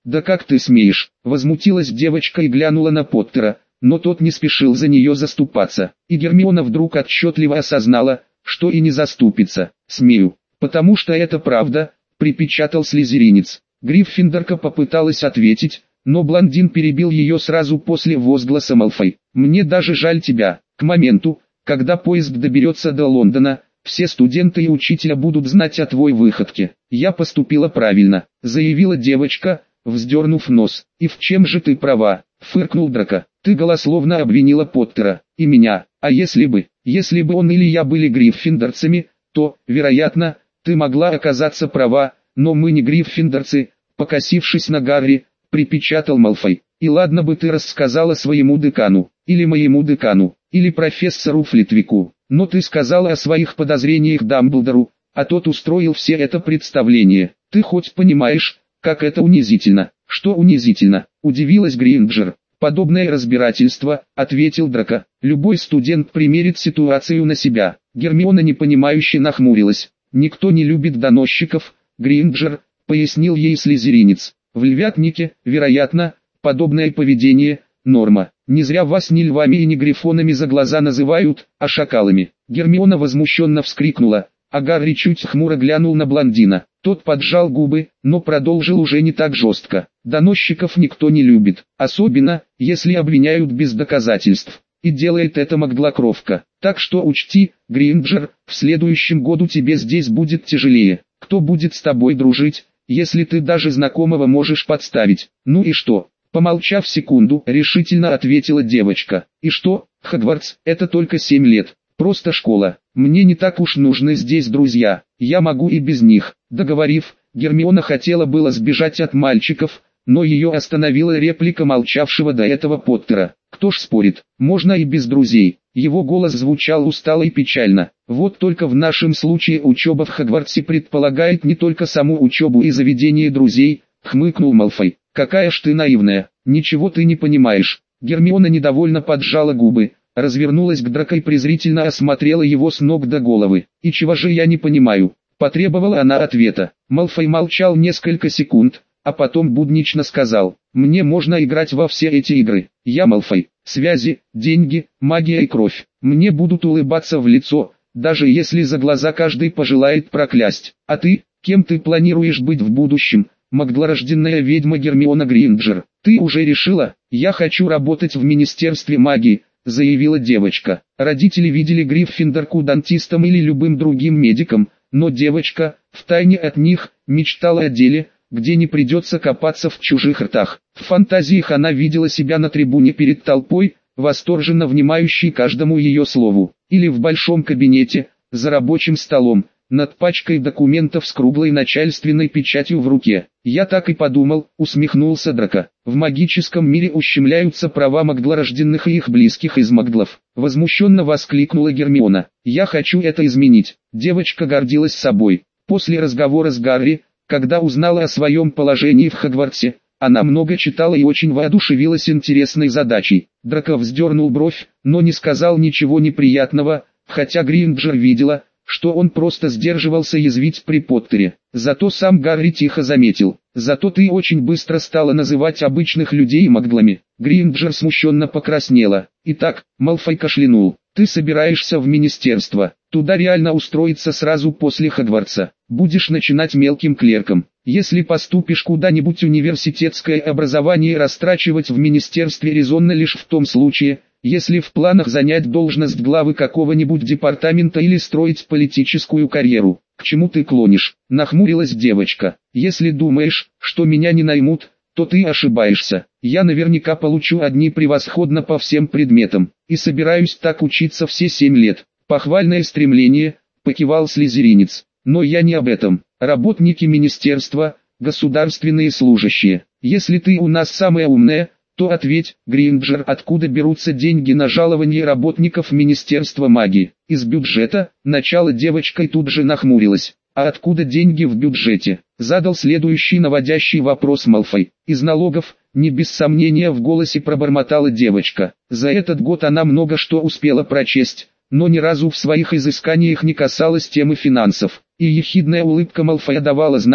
«Да как ты смеешь?» — возмутилась девочка и глянула на Поттера, но тот не спешил за нее заступаться. И Гермиона вдруг отчетливо осознала, что и не заступится. «Смею, потому что это правда», — припечатал слизеринец. Гриффиндорка попыталась ответить, но блондин перебил ее сразу после возгласа Малфой. «Мне даже жаль тебя. К моменту, когда поезд доберется до Лондона, все студенты и учителя будут знать о твоей выходке. Я поступила правильно», — заявила девочка, вздернув нос. «И в чем же ты права?» — фыркнул Драко. «Ты голословно обвинила Поттера и меня. А если бы он или я были гриффиндорцами, то, вероятно, ты могла оказаться права, но мы не гриффиндорцы», — покосившись на Гарри, припечатал Малфой. «И ладно бы ты рассказала своему декану, или моему декану, или профессору Флитвику, но ты сказала о своих подозрениях Дамблдору, а тот устроил все это представление. Ты хоть понимаешь, как это унизительно?» «Что унизительно?» — удивилась Гринджер. «Подобное разбирательство», — ответил Драко. «Любой студент примерит ситуацию на себя». Гермиона непонимающе нахмурилась. «Никто не любит доносчиков, Гринджер», — пояснил ей слизеринец. «В львятнике, вероятно, подобное поведение — норма. Не зря вас не львами и не грифонами за глаза называют, а шакалами». Гермиона возмущенно вскрикнула, а Гарри чуть хмуро глянул на блондина. Тот поджал губы, но продолжил уже не так жестко. «Доносчиков никто не любит, особенно, если обвиняют без доказательств. И делает это Маглокровка. Так что учти, Гринджер, в следующем году тебе здесь будет тяжелее. Кто будет с тобой дружить, если ты даже знакомого можешь подставить?» «Ну и что?» Помолчав секунду, решительно ответила девочка. «И что, Хогвартс, это только 7 лет. Просто школа. Мне не так уж нужны здесь друзья. Я могу и без них». Договорив, Гермиона хотела было сбежать от мальчиков, но ее остановила реплика молчавшего до этого Поттера. «Кто ж спорит, можно и без друзей». Его голос звучал устало и печально. «Вот только в нашем случае учеба в Хогвартсе предполагает не только саму учебу и заведение друзей», — хмыкнул Малфой. «Какая ж ты наивная, ничего ты не понимаешь». Гермиона недовольно поджала губы, развернулась к Драко и презрительно осмотрела его с ног до головы. «И чего же я не понимаю?» — потребовала она ответа. Малфой молчал несколько секунд, а потом буднично сказал: «Мне можно играть во все эти игры. Я Малфой. Связи, деньги, магия и кровь. Мне будут улыбаться в лицо, даже если за глаза каждый пожелает проклясть. А ты, кем ты планируешь быть в будущем, маглорожденная ведьма Гермиона Гринджер?» «Ты уже решила?» «Я хочу работать в Министерстве магии», — заявила девочка. Родители видели Гриффиндорку дантистом или любым другим медиком, но девочка, втайне от них, мечтала о деле, где не придется копаться в чужих ртах. В фантазиях она видела себя на трибуне перед толпой, восторженно внимающей каждому ее слову, или в большом кабинете, за рабочим столом, над пачкой документов с круглой начальственной печатью в руке. «Я так и подумал», — усмехнулся Драко. «В магическом мире ущемляются права маглорожденных и их близких из маглов», — возмущенно воскликнула Гермиона. «Я хочу это изменить». Девочка гордилась собой. После разговора с Гарри, когда узнала о своем положении в Хогвартсе, она много читала и очень воодушевилась интересной задачей. Драко вздернул бровь, но не сказал ничего неприятного, хотя Гринджер видела, что он просто сдерживался язвить при Поттере. Зато сам Гарри тихо заметил: «Зато ты очень быстро стала называть обычных людей маглами». Гринджер смущенно покраснела. «Итак», — Малфой кашлянул, — «ты собираешься в министерство. Туда реально устроиться сразу после Хогвартса. Будешь начинать мелким клерком. Если поступишь куда-нибудь, университетское образование растрачивать в министерстве резонно лишь в том случае, если в планах занять должность главы какого-нибудь департамента или строить политическую карьеру». «К чему ты клонишь?» — нахмурилась девочка. «Если думаешь, что меня не наймут, то ты ошибаешься. Я наверняка получу одни превосходно по всем предметам, и собираюсь так учиться все 7 лет. «Похвальное стремление», — покивал слизеринец. «Но я не об этом. Работники министерства, государственные служащие. Если ты у нас самая умная, то ответь, Гринджер, откуда берутся деньги на жалование работников Министерства магии?» «Из бюджета», — начала девочка и тут же нахмурилась. «А откуда деньги в бюджете?» — задал следующий наводящий вопрос Малфой. «Из налогов», — не без сомнения в голосе пробормотала девочка. За этот год она много что успела прочесть, но ни разу в своих изысканиях не касалась темы финансов. И ехидная улыбка Малфоя давала знать,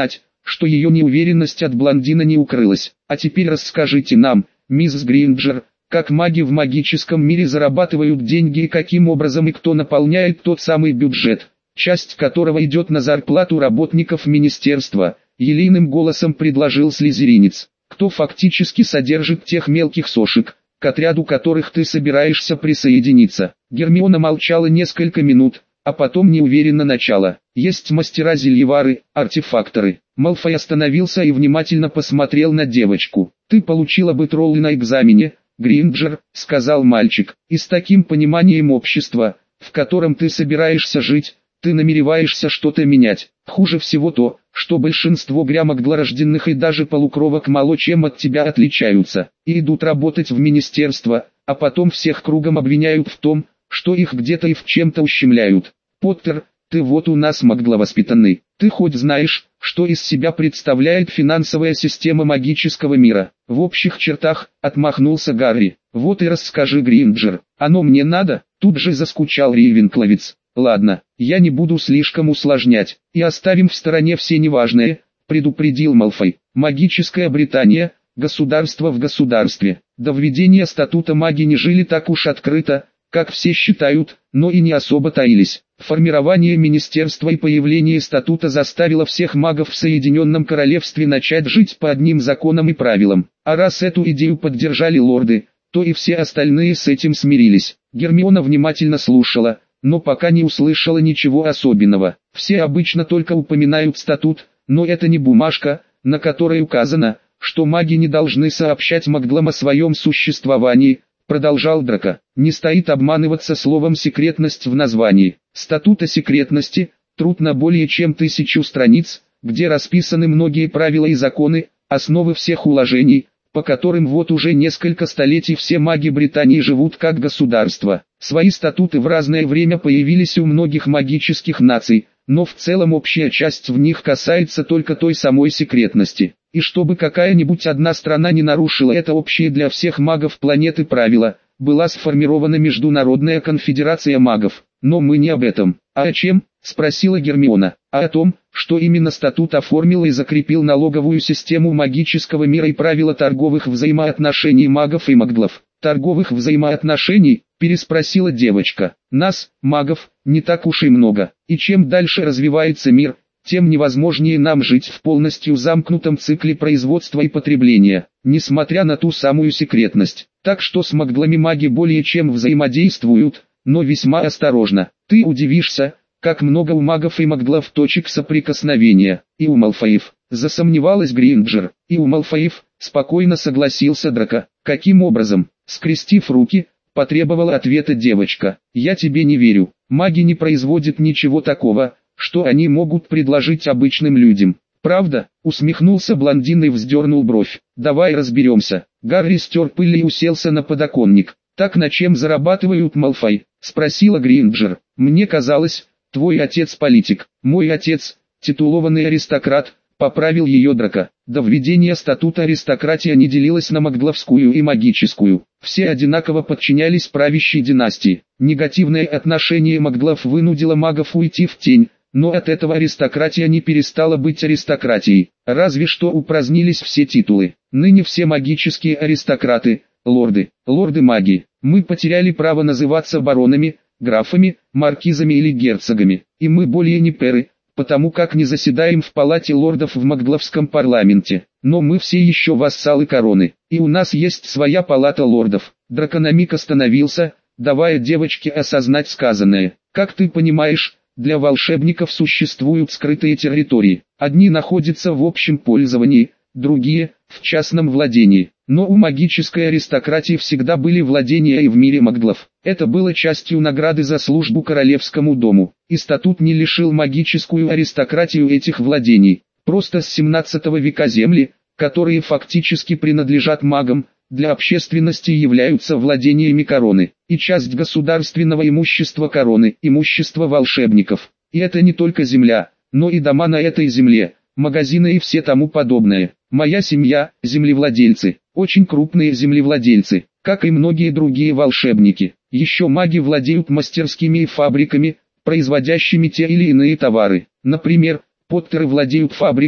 что ее неуверенность от блондина не укрылась. А теперь расскажите нам, мисс Гринджер, как маги в магическом мире зарабатывают деньги и каким образом и кто наполняет тот самый бюджет, часть которого идет на зарплату работников министерства, елейным голосом предложил слизеринец. Кто фактически содержит тех мелких сошек, к отряду которых ты собираешься присоединиться? Гермиона молчала несколько минут, а потом неуверенно начала. Есть мастера-зельевары, артефакторы. Малфой остановился и внимательно посмотрел на девочку. Ты получила бы троллы на экзамене, Гринджер, сказал мальчик, и с таким пониманием общества, в котором ты собираешься жить, ты намереваешься что-то менять. Хуже всего то, что большинство грямогдлорожденных и даже полукровок мало чем от тебя отличаются, и идут работать в министерство, а потом всех кругом обвиняют в том, что их где-то и в чем-то ущемляют. Поттер, ты вот у нас магловоспитанный, ты хоть знаешь, что из себя представляет финансовая система магического мира? В общих чертах, отмахнулся Гарри. Вот и расскажи, Гринджер. Оно мне надо? Тут же заскучал Рейвенкловец. Ладно, я не буду слишком усложнять, и оставим в стороне все неважное, предупредил Малфой. Магическая Британия, государство в государстве. До введения статута маги не жили так уж открыто, как все считают, но и не особо таились. Формирование министерства и появление статута заставило всех магов в Соединенном Королевстве начать жить по одним законам и правилам. А раз эту идею поддержали лорды, то и все остальные с этим смирились. Гермиона внимательно слушала, но пока не услышала ничего особенного. Все обычно только упоминают статут, но это не бумажка, на которой указано, что маги не должны сообщать маглам о своем существовании, продолжал Драко. Не стоит обманываться словом «секретность» в названии. Статут о секретности, труд на более чем 1000 страниц, где расписаны многие правила и законы, основы всех уложений, по которым вот уже несколько столетий все маги Британии живут как государство. Свои статуты в разное время появились у многих магических наций, но в целом общая часть в них касается только той самой секретности. И чтобы какая-нибудь одна страна не нарушила это общее для всех магов планеты правило, была сформирована Международная конфедерация магов. Но мы не об этом. А о чем? Спросила Гермиона. А о том, что именно статут оформил и закрепил налоговую систему магического мира и правила торговых взаимоотношений магов и маглов. Торговых взаимоотношений? Переспросила девочка. Нас, магов, не так уж и много. И чем дальше развивается мир, тем невозможнее нам жить в полностью замкнутом цикле производства и потребления, несмотря на ту самую секретность. Так что с маглами маги более чем взаимодействуют, но весьма осторожно. Ты удивишься, как много у магов и маглов точек соприкосновения. И у Малфоев, засомневалась Гринджер. И у Малфоев, спокойно согласился Драко. Каким образом? Скрестив руки, потребовала ответа девочка. Я тебе не верю. Маги не производят ничего такого, что они могут предложить обычным людям. Правда? Усмехнулся блондин и вздернул бровь. Давай разберемся. Гарри стер пыль и уселся на подоконник. Так на чем зарабатывают Малфой? Спросила Гринджер. Мне казалось, твой отец политик. Мой отец, титулованный аристократ, поправил ее Драко. До введения статута аристократия не делилась на магловскую и магическую. Все одинаково подчинялись правящей династии. Негативное отношение маглов вынудило магов уйти в тень, но от этого аристократия не перестала быть аристократией. Разве что упразднились все титулы. Ныне все магические аристократы, лорды-маги. Мы потеряли право называться баронами, графами, маркизами или герцогами. И мы более не перы, потому как не заседаем в палате лордов в магловском парламенте. Но мы все еще вассалы короны. И у нас есть своя палата лордов. Драко на миг остановился, давая девочке осознать сказанное. Как ты понимаешь, для волшебников существуют скрытые территории. Одни находятся в общем пользовании, другие – в частном владении. Но у магической аристократии всегда были владения и в мире маглов. Это было частью награды за службу королевскому дому. И статут не лишил магическую аристократию этих владений. Просто с 17 века земли, которые фактически принадлежат магам, для общественности являются владениями короны. И часть государственного имущества короны – имущество волшебников. И это не только земля, но и дома на этой земле, магазины и все тому подобное. Моя семья – землевладельцы, очень крупные землевладельцы, как и многие другие волшебники. Еще маги владеют мастерскими и фабриками, производящими те или иные товары. Например, Поттеры владеют фабрикой,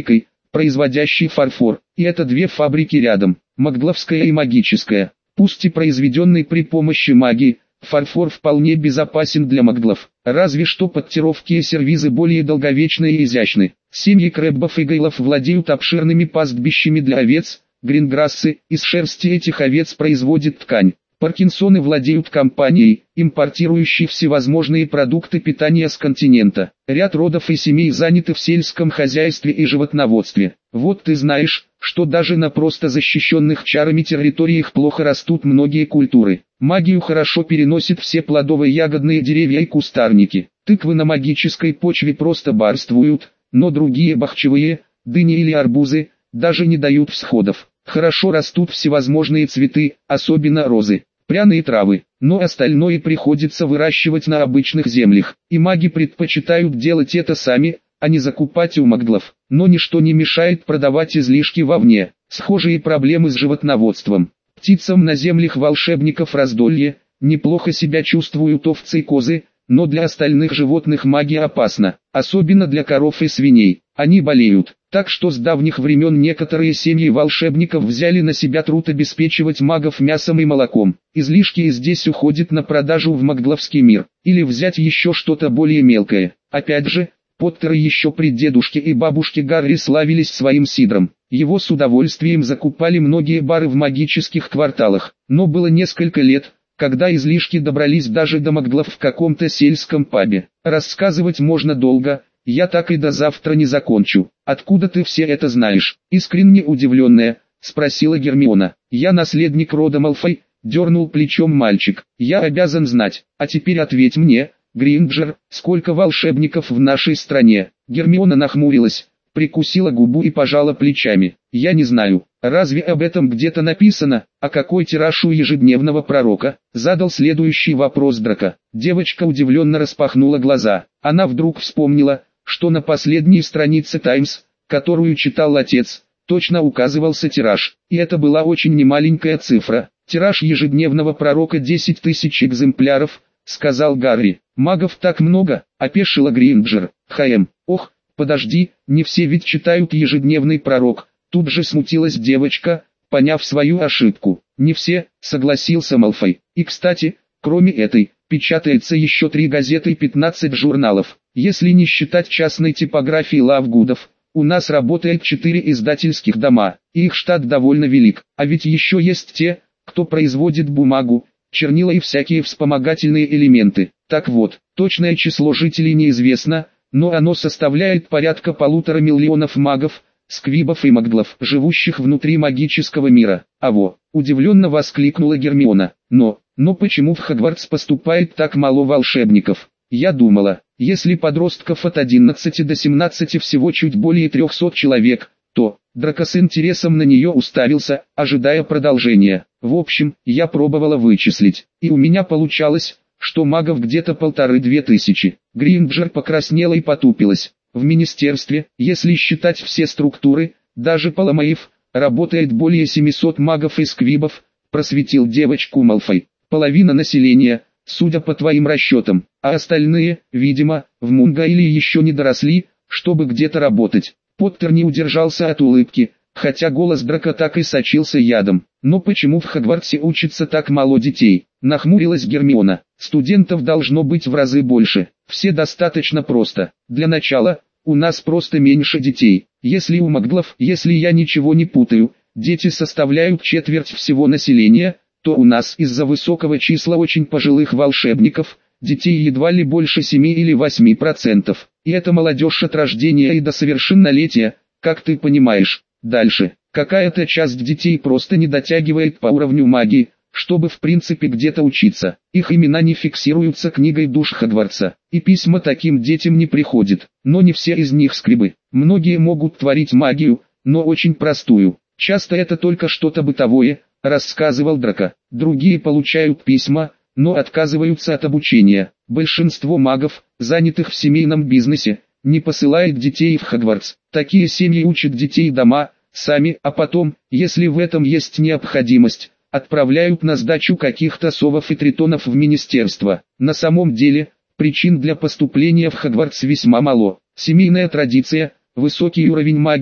производящий фарфор, и это две фабрики рядом, Магловская и Магическая. Пусть и произведенный при помощи магии, фарфор вполне безопасен для маглов, разве что подтировки и сервизы более долговечны и изящны. Семьи Крэббов и Гейлов владеют обширными пастбищами для овец, Гринграссы, из шерсти этих овец производят ткань. Паркинсоны владеют компанией, импортирующей всевозможные продукты питания с континента. Ряд родов и семей заняты в сельском хозяйстве и животноводстве. Вот ты знаешь, что даже на просто защищенных чарами территориях плохо растут многие культуры. Магию хорошо переносят все плодовые ягодные деревья и кустарники. Тыквы на магической почве просто барствуют, но другие бахчевые, дыни или арбузы, даже не дают всходов. Хорошо растут всевозможные цветы, особенно розы, пряные травы, но остальное приходится выращивать на обычных землях, и маги предпочитают делать это сами, а не закупать у маглов. Но ничто не мешает продавать излишки вовне. Схожие проблемы с животноводством. Птицам на землях волшебников раздолье, неплохо себя чувствуют овцы и козы, но для остальных животных магия опасна, особенно для коров и свиней. Они болеют, так что с давних времен некоторые семьи волшебников взяли на себя труд обеспечивать магов мясом и молоком. Излишки здесь уходят на продажу в магловский мир, или взять еще что-то более мелкое. Опять же, Поттеры еще при дедушке и бабушке Гарри славились своим сидром. Его с удовольствием закупали многие бары в магических кварталах, но было несколько лет, когда излишки добрались даже до маглов в каком-то сельском пабе. Рассказывать можно долго, я так и до завтра не закончу. Откуда ты все это знаешь? Искренне удивленная, спросила Гермиона. Я наследник рода Малфой, дернул плечом мальчик. Я обязан знать, а теперь ответь мне, Гринджер, сколько волшебников в нашей стране? Гермиона нахмурилась, прикусила губу и пожала плечами. Я не знаю, разве об этом где-то написано? А какой тираж у ежедневного пророка? Задал следующий вопрос Драко. Девочка удивленно распахнула глаза. Она вдруг вспомнила, что на последней странице «Таймс», которую читал отец, точно указывался тираж, и это была очень немаленькая цифра. Тираж ежедневного пророка 10 тысяч экземпляров, сказал Гарри. Магов так много, опешила Гринджер. Ох, подожди, не все ведь читают ежедневный пророк. Тут же смутилась девочка, поняв свою ошибку. Не все, согласился Малфой. И кстати, кроме этой, печатается еще 3 газеты и 15 журналов. Если не считать частной типографии Лавгудов, у нас работает 4 издательских дома, и их штат довольно велик. А ведь еще есть те, кто производит бумагу, чернила и всякие вспомогательные элементы. Так вот, точное число жителей неизвестно, но оно составляет порядка 1,5 миллиона магов, сквибов и маглов, живущих внутри магического мира. Удивленно воскликнула Гермиона. Но почему в Хогвартс поступает так мало волшебников? Я думала, если подростков от 11 до 17 всего чуть более 300 человек, то... Драко с интересом на нее уставился, ожидая продолжения. В общем, я пробовала вычислить, и у меня получалось, что магов где-то 1500-2 тысячи. Гринджер покраснела и потупилась. В министерстве, если считать все структуры, даже Паламаев, работает более 700 магов и сквибов, просветил девочку Малфой. Половина населения, судя по твоим расчетам, а остальные, видимо, в Мунго или еще не доросли, чтобы где-то работать. Поттер не удержался от улыбки, хотя голос Драко так и сочился ядом. Но почему в Хогвартсе учится так мало детей? Нахмурилась Гермиона. Студентов должно быть в разы больше. Все достаточно просто. Для начала, у нас просто меньше детей. Если у маглов, если я ничего не путаю, дети составляют четверть всего населения, то у нас из-за высокого числа очень пожилых волшебников, детей едва ли больше 7 или 8%. И это молодежь от рождения и до совершеннолетия, как ты понимаешь. Дальше, какая-то часть детей просто не дотягивает по уровню магии, чтобы в принципе где-то учиться. Их имена не фиксируются книгой душ Хогвартса, и письма таким детям не приходят. Но не все из них сквибы. Многие могут творить магию, но очень простую. Часто это только что-то бытовое, рассказывал Драко. Другие получают письма, но отказываются от обучения. Большинство магов, занятых в семейном бизнесе, не посылает детей в Хогвартс. Такие семьи учат детей дома, сами, а потом, если в этом есть необходимость, отправляют на сдачу каких-то совов и тритонов в министерство. На самом деле, причин для поступления в Хогвартс весьма мало. Семейная традиция, высокий уровень магии,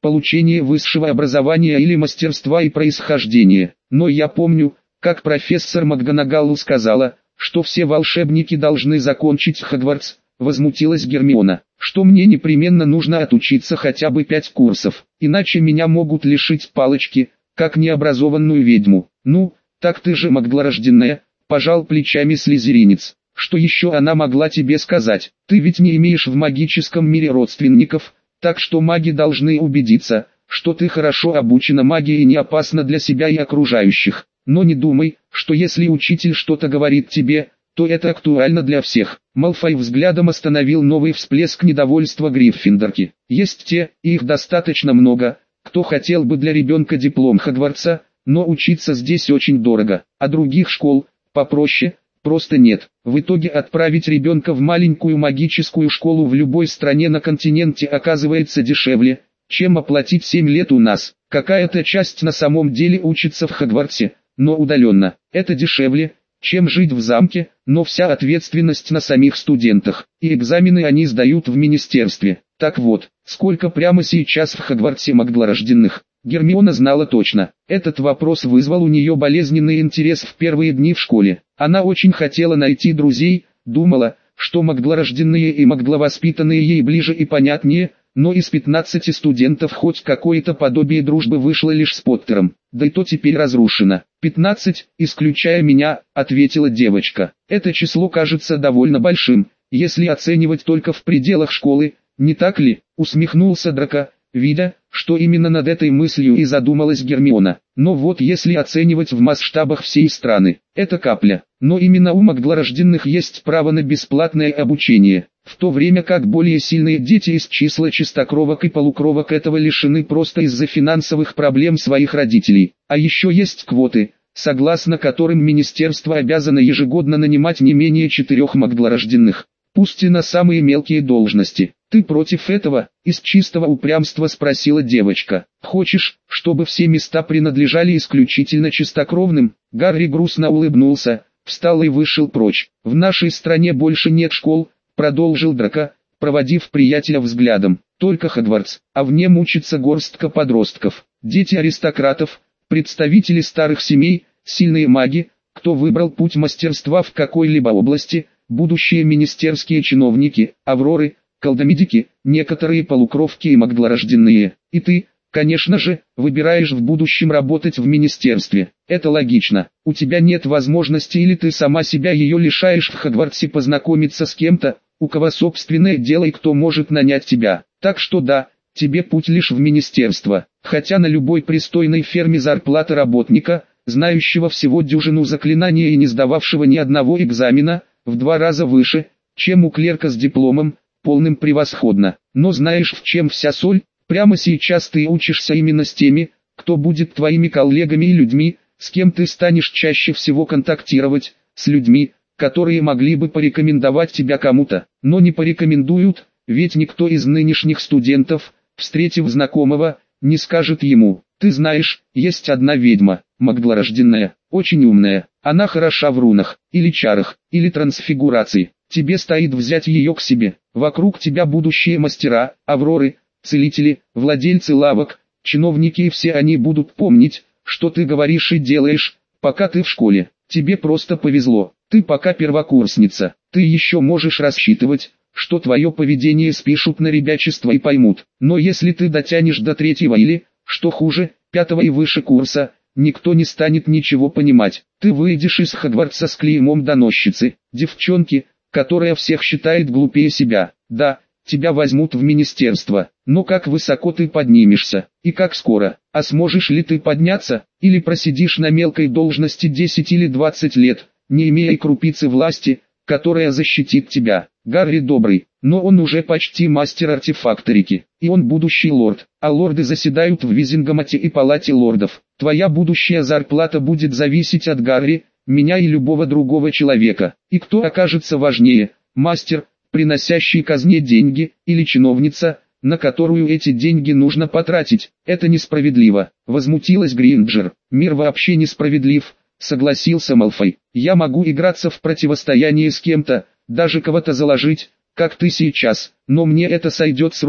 получение высшего образования или мастерства и происхождения. Но я помню, как профессор МакГонагалл сказала, что все волшебники должны закончить Хогвартс. Возмутилась Гермиона, что мне непременно нужно отучиться хотя бы 5 курсов, иначе меня могут лишить палочки, как необразованную ведьму. Ну, так ты же магдлорожденная, пожал плечами слизеринец. Что еще она могла тебе сказать? Ты ведь не имеешь в магическом мире родственников, так что маги должны убедиться, что ты хорошо обучена магии и не опасна для себя и окружающих. Но не думай, что если учитель что-то говорит тебе, то это актуально для всех. Малфой взглядом остановил новый всплеск недовольства Гриффиндорки. Есть те, и их достаточно много, кто хотел бы для ребенка диплом Хогвартса, но учиться здесь очень дорого, а других школ, попроще, просто нет. В итоге отправить ребенка в маленькую магическую школу в любой стране на континенте оказывается дешевле, чем оплатить 7 лет у нас. Какая-то часть на самом деле учится в Хогвартсе, но удаленно. Это дешевле, чем жить в замке, но вся ответственность на самих студентах, и экзамены они сдают в министерстве. Так вот, сколько прямо сейчас в Хогвартсе магдлорожденных? Гермиона знала точно. Этот вопрос вызвал у нее болезненный интерес в первые дни в школе. Она очень хотела найти друзей, думала, что магдлорожденные и магдловоспитанные ей ближе и понятнее, но из 15 студентов хоть какое-то подобие дружбы вышло лишь с Поттером, да и то теперь разрушено. 15, исключая меня, ответила девочка. Это число кажется довольно большим, если оценивать только в пределах школы, не так ли? Усмехнулся Драко, видя, что именно над этой мыслью и задумалась Гермиона. Но вот если оценивать в масштабах всей страны, это капля. Но именно у магдлорожденных есть право на бесплатное обучение, в то время как более сильные дети из числа чистокровок и полукровок этого лишены просто из-за финансовых проблем своих родителей. А еще есть квоты, согласно которым министерство обязано ежегодно нанимать не менее 4 магдлорожденных, пусть и на самые мелкие должности. «Ты против этого?» — из чистого упрямства спросила девочка. «Хочешь, чтобы все места принадлежали исключительно чистокровным?» Гарри грустно улыбнулся, встал и вышел прочь. «В нашей стране больше нет школ», — продолжил Драко, проводив приятеля взглядом. «Только Хогвартс, а в нем учится горстка подростков, дети аристократов, представители старых семей, сильные маги, кто выбрал путь мастерства в какой-либо области, будущие министерские чиновники, авроры, колдомедики, некоторые полукровки и магдлорожденные. И ты, конечно же, выбираешь в будущем работать в министерстве. Это логично. У тебя нет возможности или ты сама себя ее лишаешь в Хогвартсе познакомиться с кем-то, у кого собственное дело и кто может нанять тебя. Так что да, тебе путь лишь в министерство. Хотя на любой пристойной ферме зарплата работника, знающего всего дюжину заклинаний и не сдававшего ни одного экзамена, в 2 раза выше, чем у клерка с дипломом, полным превосходно. Но знаешь, в чем вся соль? Прямо сейчас ты учишься именно с теми, кто будет твоими коллегами и людьми, с кем ты станешь чаще всего контактировать, с людьми, которые могли бы порекомендовать тебя кому-то, но не порекомендуют, ведь никто из нынешних студентов, встретив знакомого, не скажет ему: «Ты знаешь, есть одна ведьма, магдлорожденная, очень умная, она хороша в рунах, или чарах, или трансфигурации. Тебе стоит взять ее к себе. Вокруг тебя будущие мастера, авроры, целители, владельцы лавок, чиновники, и все они будут помнить, что ты говоришь и делаешь, пока ты в школе. Тебе просто повезло, ты пока первокурсница, ты еще можешь рассчитывать, что твое поведение спишут на ребячество и поймут. Но если ты дотянешь до 3-го или, что хуже, 5-го и выше курса, никто не станет ничего понимать. Ты выйдешь из Хогвартса с клеймом доносчицы, девчонки, которая всех считает глупее себя. Да, тебя возьмут в министерство, но как высоко ты поднимешься, и как скоро, а сможешь ли ты подняться, или просидишь на мелкой должности 10 или 20 лет, не имея и крупицы власти, которая защитит тебя. Гарри добрый, но он уже почти мастер артефакторики, и он будущий лорд, а лорды заседают в Визингамате и палате лордов. Твоя будущая зарплата будет зависеть от Гарри, меня и любого другого человека. И кто окажется важнее, мастер, приносящий казне деньги, или чиновница, на которую эти деньги нужно потратить? Это несправедливо, возмутилась Гринджер. Мир вообще несправедлив, согласился Малфой. Я могу играться в противостояние с кем-то, даже кого-то заложить, как ты сейчас, но мне это сойдет с рук,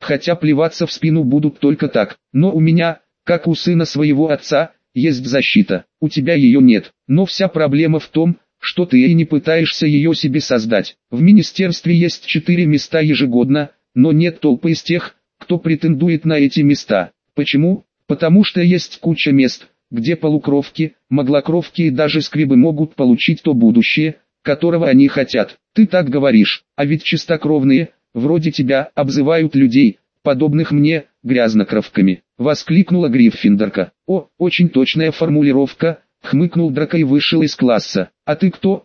хотя плеваться в спину будут только так. Но у меня, как у сына своего отца, есть защита. У тебя ее нет. Но вся проблема в том, что ты и не пытаешься ее себе создать. В министерстве есть 4 места ежегодно, но нет толпы из тех, кто претендует на эти места. Почему? Потому что есть куча мест, где полукровки, маглокровки и даже скребы могут получить то будущее, которого они хотят. Ты так говоришь, а ведь чистокровные, вроде тебя, обзывают людей, подобных мне, грязнокровками. Воскликнула Гриффиндорка. О, очень точная формулировка, хмыкнул Драко и вышел из класса. А ты кто?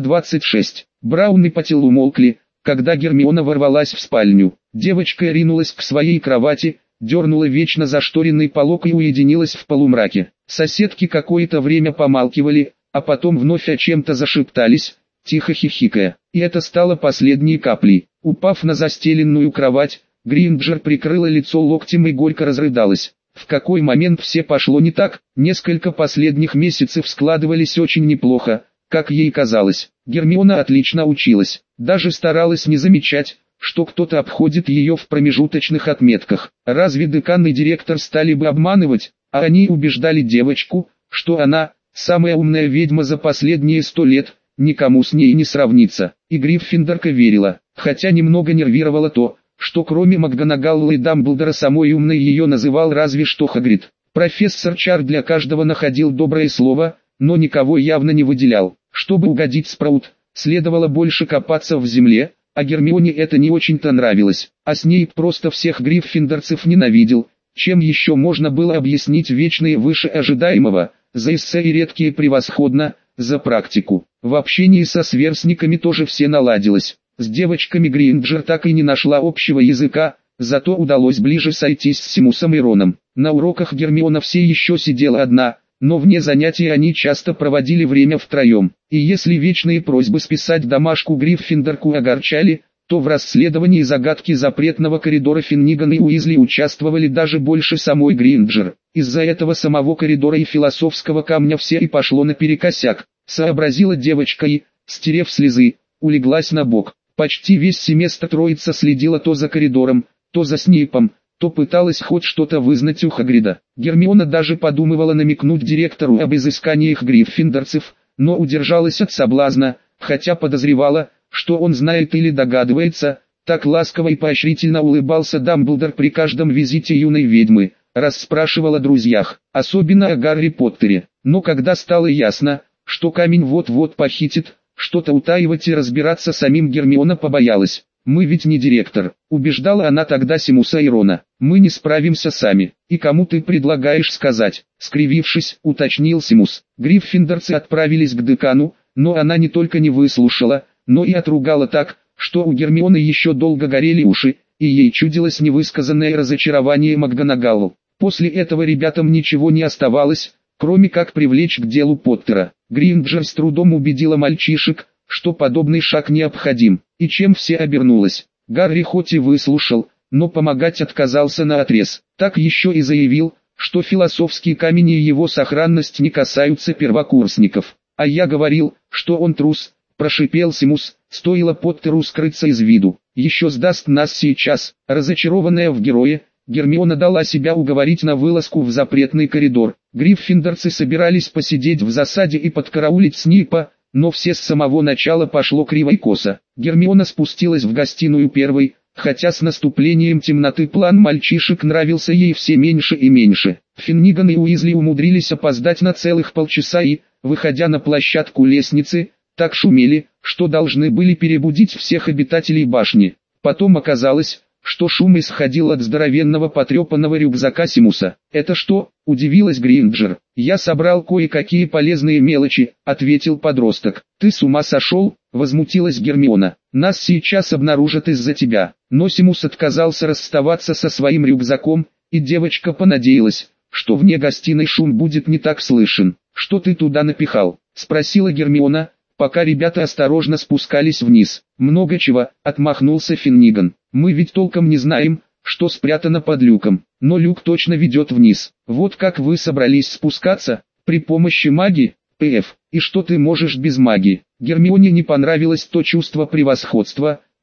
2.26. Браун и Паттил умолкли, когда Гермиона ворвалась в спальню. Девочка ринулась к своей кровати, дернула вечно зашторенный полог и уединилась в полумраке. Соседки какое-то время помалкивали, а потом вновь о чем-то зашептались, тихо хихикая. И это стало последней каплей. Упав на застеленную кровать, Гринджер прикрыла лицо локтем и горько разрыдалась. В какой момент все пошло не так? Несколько последних месяцев складывались очень неплохо, как ей казалось. Гермиона отлично училась, даже старалась не замечать, что кто-то обходит ее в промежуточных отметках. Разве декан и директор стали бы обманывать? А они убеждали девочку, что она, самая умная ведьма за последние 100 лет, никому с ней не сравнится. И Гриффиндорка верила, хотя немного нервировало то, что кроме МакГонагалл и Дамблдора самой умной ее называл разве что Хагрид. Профессор Чар для каждого находил доброе слово, но никого явно не выделял. Чтобы угодить Спраут, следовало больше копаться в земле, а Гермионе это не очень-то нравилось, а Снейп просто всех гриффиндорцев ненавидел, чем еще можно было объяснить вечные выше ожидаемого, за эссе и редкие превосходно, за практику. В общении со сверстниками тоже все наладилось. С девочками Гринджер так и не нашла общего языка, зато удалось ближе сойтись с Симусом и Роном. На уроках Гермиона все еще сидела одна, но вне занятий они часто проводили время втроем. И если вечные просьбы списать домашку Гриффиндорку огорчали, то в расследовании загадки запретного коридора Финниган и Уизли участвовали даже больше самой Гринджер. Из-за этого самого коридора и философского камня все и пошло наперекосяк, сообразила девочка и, стерев слезы, улеглась на бок. Почти весь семестр троица следила то за коридором, то за Снейпом, то пыталась хоть что-то вызнать у Хагрида. Гермиона даже подумывала намекнуть директору об изысканиях гриффиндорцев, но удержалась от соблазна, хотя подозревала, что он знает или догадывается. Так ласково и поощрительно улыбался Дамблдор при каждом визите юной ведьмы, расспрашивал о друзьях, особенно о Гарри Поттере. Но когда стало ясно, что камень вот-вот похитит, что-то утаивать и разбираться самим Гермиона побоялась. «Мы ведь не директор», — убеждала она тогда Симуса и Рона. «Мы не справимся сами. И кому ты предлагаешь сказать?» Скривившись, уточнил Симус. Гриффиндорцы отправились к декану, но она не только не выслушала, но и отругала так, что у Гермионы еще долго горели уши, и ей чудилось невысказанное разочарование МакГонагалл. После этого ребятам ничего не оставалось, кроме как привлечь к делу Поттера. Гринджер с трудом убедила мальчишек, что подобный шаг необходим, и чем все обернулось. Гарри хоть и выслушал, но помогать отказался наотрез. Так еще и заявил, что философский камень и его сохранность не касаются первокурсников. «А я говорил, что он трус», – прошипел Симус, стоило Поттеру скрыться из виду. «Еще сдаст нас сейчас». Разочарованная в герое, Гермиона дала себя уговорить на вылазку в запретный коридор. Гриффиндорцы собирались посидеть в засаде и подкараулить Снейпа, но все с самого начала пошло криво и косо. Гермиона спустилась в гостиную первой, хотя с наступлением темноты план мальчишек нравился ей все меньше и меньше. Финниган и Уизли умудрились опоздать на целых полчаса и, выходя на площадку лестницы, так шумели, что должны были перебудить всех обитателей башни. Потом оказалось, что шум исходил от здоровенного потрепанного рюкзака Симуса. «Это что?» – удивилась Гринджер. «Я собрал кое-какие полезные мелочи», – ответил подросток. «Ты с ума сошел?» – возмутилась Гермиона. «Нас сейчас обнаружат из-за тебя». Но Симус отказался расставаться со своим рюкзаком, и девочка понадеялась, что вне гостиной шум будет не так слышен. «Что ты туда напихал?» – спросила Гермиона, пока ребята осторожно спускались вниз. «Много чего», – отмахнулся Финниган. «Мы ведь толком не знаем, что спрятано под люком, но люк точно ведет вниз. Вот как вы собрались спускаться, при помощи магии, ПФ, и что ты можешь без магии?» Гермионе не понравилось то чувство превосходства,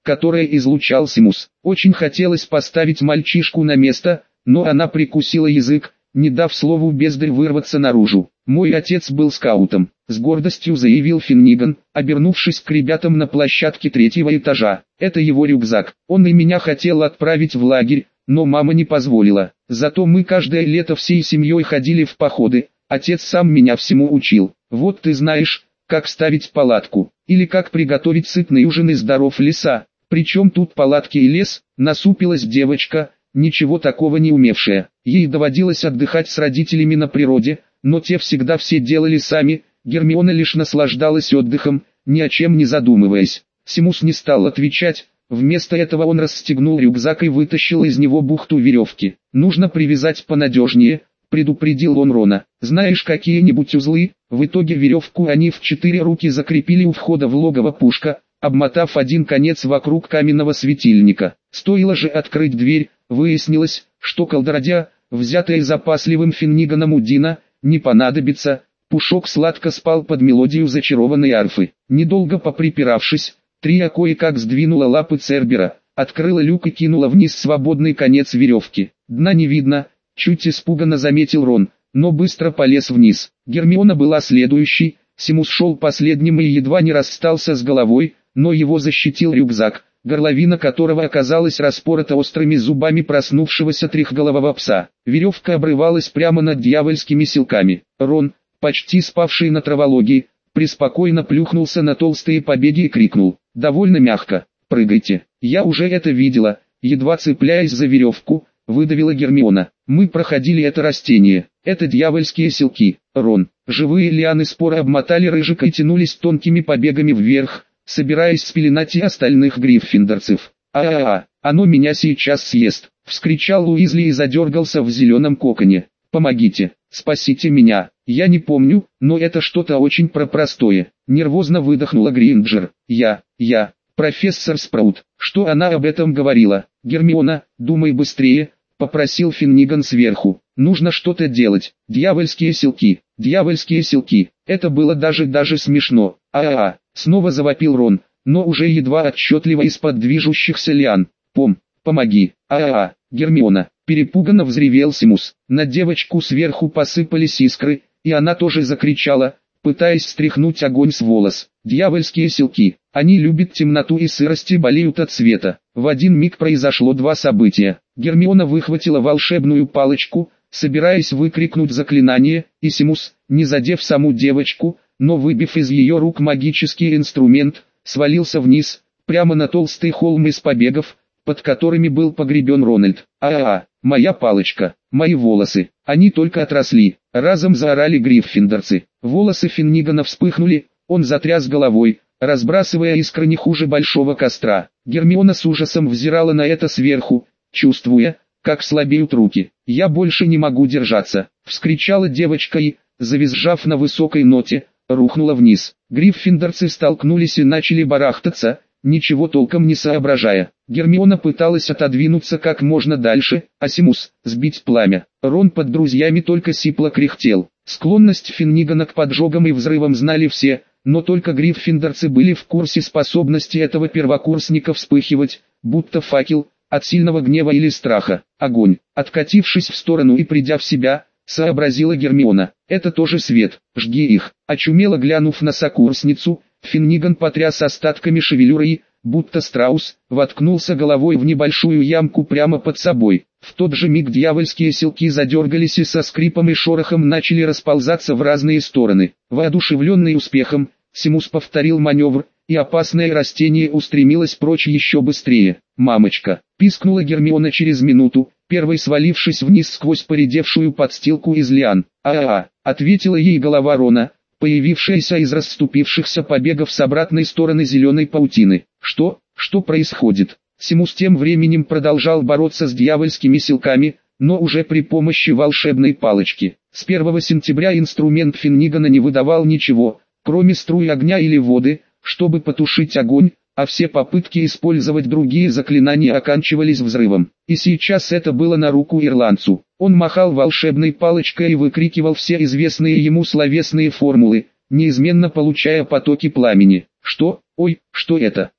которое излучал Симус. Очень хотелось поставить мальчишку на место, но она прикусила язык, не дав слову бездарь вырваться наружу. «Мой отец был скаутом», — с гордостью заявил Финниган, обернувшись к ребятам на площадке 3-го этажа. «Это его рюкзак. Он и меня хотел отправить в лагерь, но мама не позволила. Зато мы каждое лето всей семьей ходили в походы. Отец сам меня всему учил. Вот ты знаешь, как ставить палатку, или как приготовить сытный ужин из даров леса. Причем тут палатки и лес?» — насупилась девочка, ничего такого не умевшая. Ей доводилось отдыхать с родителями на природе, но те всегда все делали сами. Гермиона лишь наслаждалась отдыхом, ни о чем не задумываясь. Симус не стал отвечать, вместо этого он расстегнул рюкзак и вытащил из него бухту веревки. «Нужно привязать понадежнее», — предупредил он Рона. «Знаешь, какие-нибудь узлы?» В итоге веревку они в 4 руки закрепили у входа в логово Пушка, обмотав один конец вокруг каменного светильника. Стоило же открыть дверь, выяснилось, что колдородя, взятая запасливым Финниганом у Дина, не понадобится. Пушок сладко спал под мелодию зачарованной арфы. Недолго поприпиравшись, Трия кое-как сдвинула лапы Цербера, открыла люк и кинула вниз свободный конец веревки. «Дна не видно», — чуть испуганно заметил Рон, но быстро полез вниз. Гермиона была следующей, Симус шел последним и едва не расстался с головой, но его защитил рюкзак, горловина которого оказалась распорота острыми зубами проснувшегося трехголового пса. Веревка обрывалась прямо над дьявольскими силками. Рон, почти спавший на травологии, преспокойно плюхнулся на толстые побеги и крикнул: «Довольно мягко, прыгайте». «Я уже это видела», едва цепляясь за веревку, выдавила Гермиона. «Мы проходили это растение. Это дьявольские силки, Рон». Живые лианы споры обмотали Рыжика и тянулись тонкими побегами вверх, собираясь спеленать и остальных гриффиндорцев. Оно меня сейчас съест!» — вскричал Уизли и задергался в зеленом коконе. «Помогите, спасите меня, я не помню, но это что-то очень простое», — нервозно выдохнула Гринджер. Я, профессор Спраут, что она об этом говорила?» «Гермиона, думай быстрее», — попросил Финниган сверху. «Нужно что-то делать. Дьявольские силки, дьявольские силки». Это было даже смешно. Снова завопил Рон, но уже едва отчетливо из-под движущихся лиан. Помоги. Гермиона, перепуганно взревел Симус. На девочку сверху посыпались искры, и она тоже закричала, пытаясь стряхнуть огонь с волос. Дьявольские силки. Они любят темноту и сырость и болеют от света. В один миг произошло два события. Гермиона выхватила волшебную палочку, собираясь выкрикнуть заклинание, и Симус, не задев саму девочку, но выбив из ее рук магический инструмент, свалился вниз, прямо на толстый холм из побегов, под которыми был погребен Рональд. Моя палочка, мои волосы, они только отросли!» Разом заорали гриффиндорцы. Волосы Финнигана вспыхнули, он затряс головой, разбрасывая искры не хуже большого костра. Гермиона с ужасом взирала на это сверху, чувствуя, как слабеют руки. «Я больше не могу держаться!» — вскричала девочка и, завизжав на высокой ноте, рухнула вниз. Гриффиндорцы столкнулись и начали барахтаться, ничего толком не соображая. Гермиона пыталась отодвинуться как можно дальше, а Симус — сбить пламя. Рон под друзьями только сипло кряхтел. Склонность Финнигана к поджогам и взрывам знали все, но только гриффиндорцы были в курсе способности этого первокурсника вспыхивать, будто факел, от сильного гнева или страха. Огонь. Откатившись в сторону и придя в себя, сообразила Гермиона. «Это тоже свет, жги их». Очумело глянув на сокурсницу, Финниган потряс остатками шевелюры и, будто страус, воткнулся головой в небольшую ямку прямо под собой. В тот же миг дьявольские силки задергались и со скрипом и шорохом начали расползаться в разные стороны. Воодушевленный успехом, Симус повторил маневр, и опасное растение устремилось прочь еще быстрее. «Мамочка!» — пискнула Гермиона через минуту, первой свалившись вниз сквозь поредевшую подстилку из лиан. Ответила ей голова Рона, появившаяся из расступившихся побегов с обратной стороны зеленой паутины. Что происходит?» Симус тем временем продолжал бороться с дьявольскими силками, но уже при помощи волшебной палочки. С 1 сентября инструмент Финнигана не выдавал ничего, кроме струй огня или воды, чтобы потушить огонь, а все попытки использовать другие заклинания оканчивались взрывом. И сейчас это было на руку ирландцу. Он махал волшебной палочкой и выкрикивал все известные ему словесные формулы, неизменно получая потоки пламени. Что это?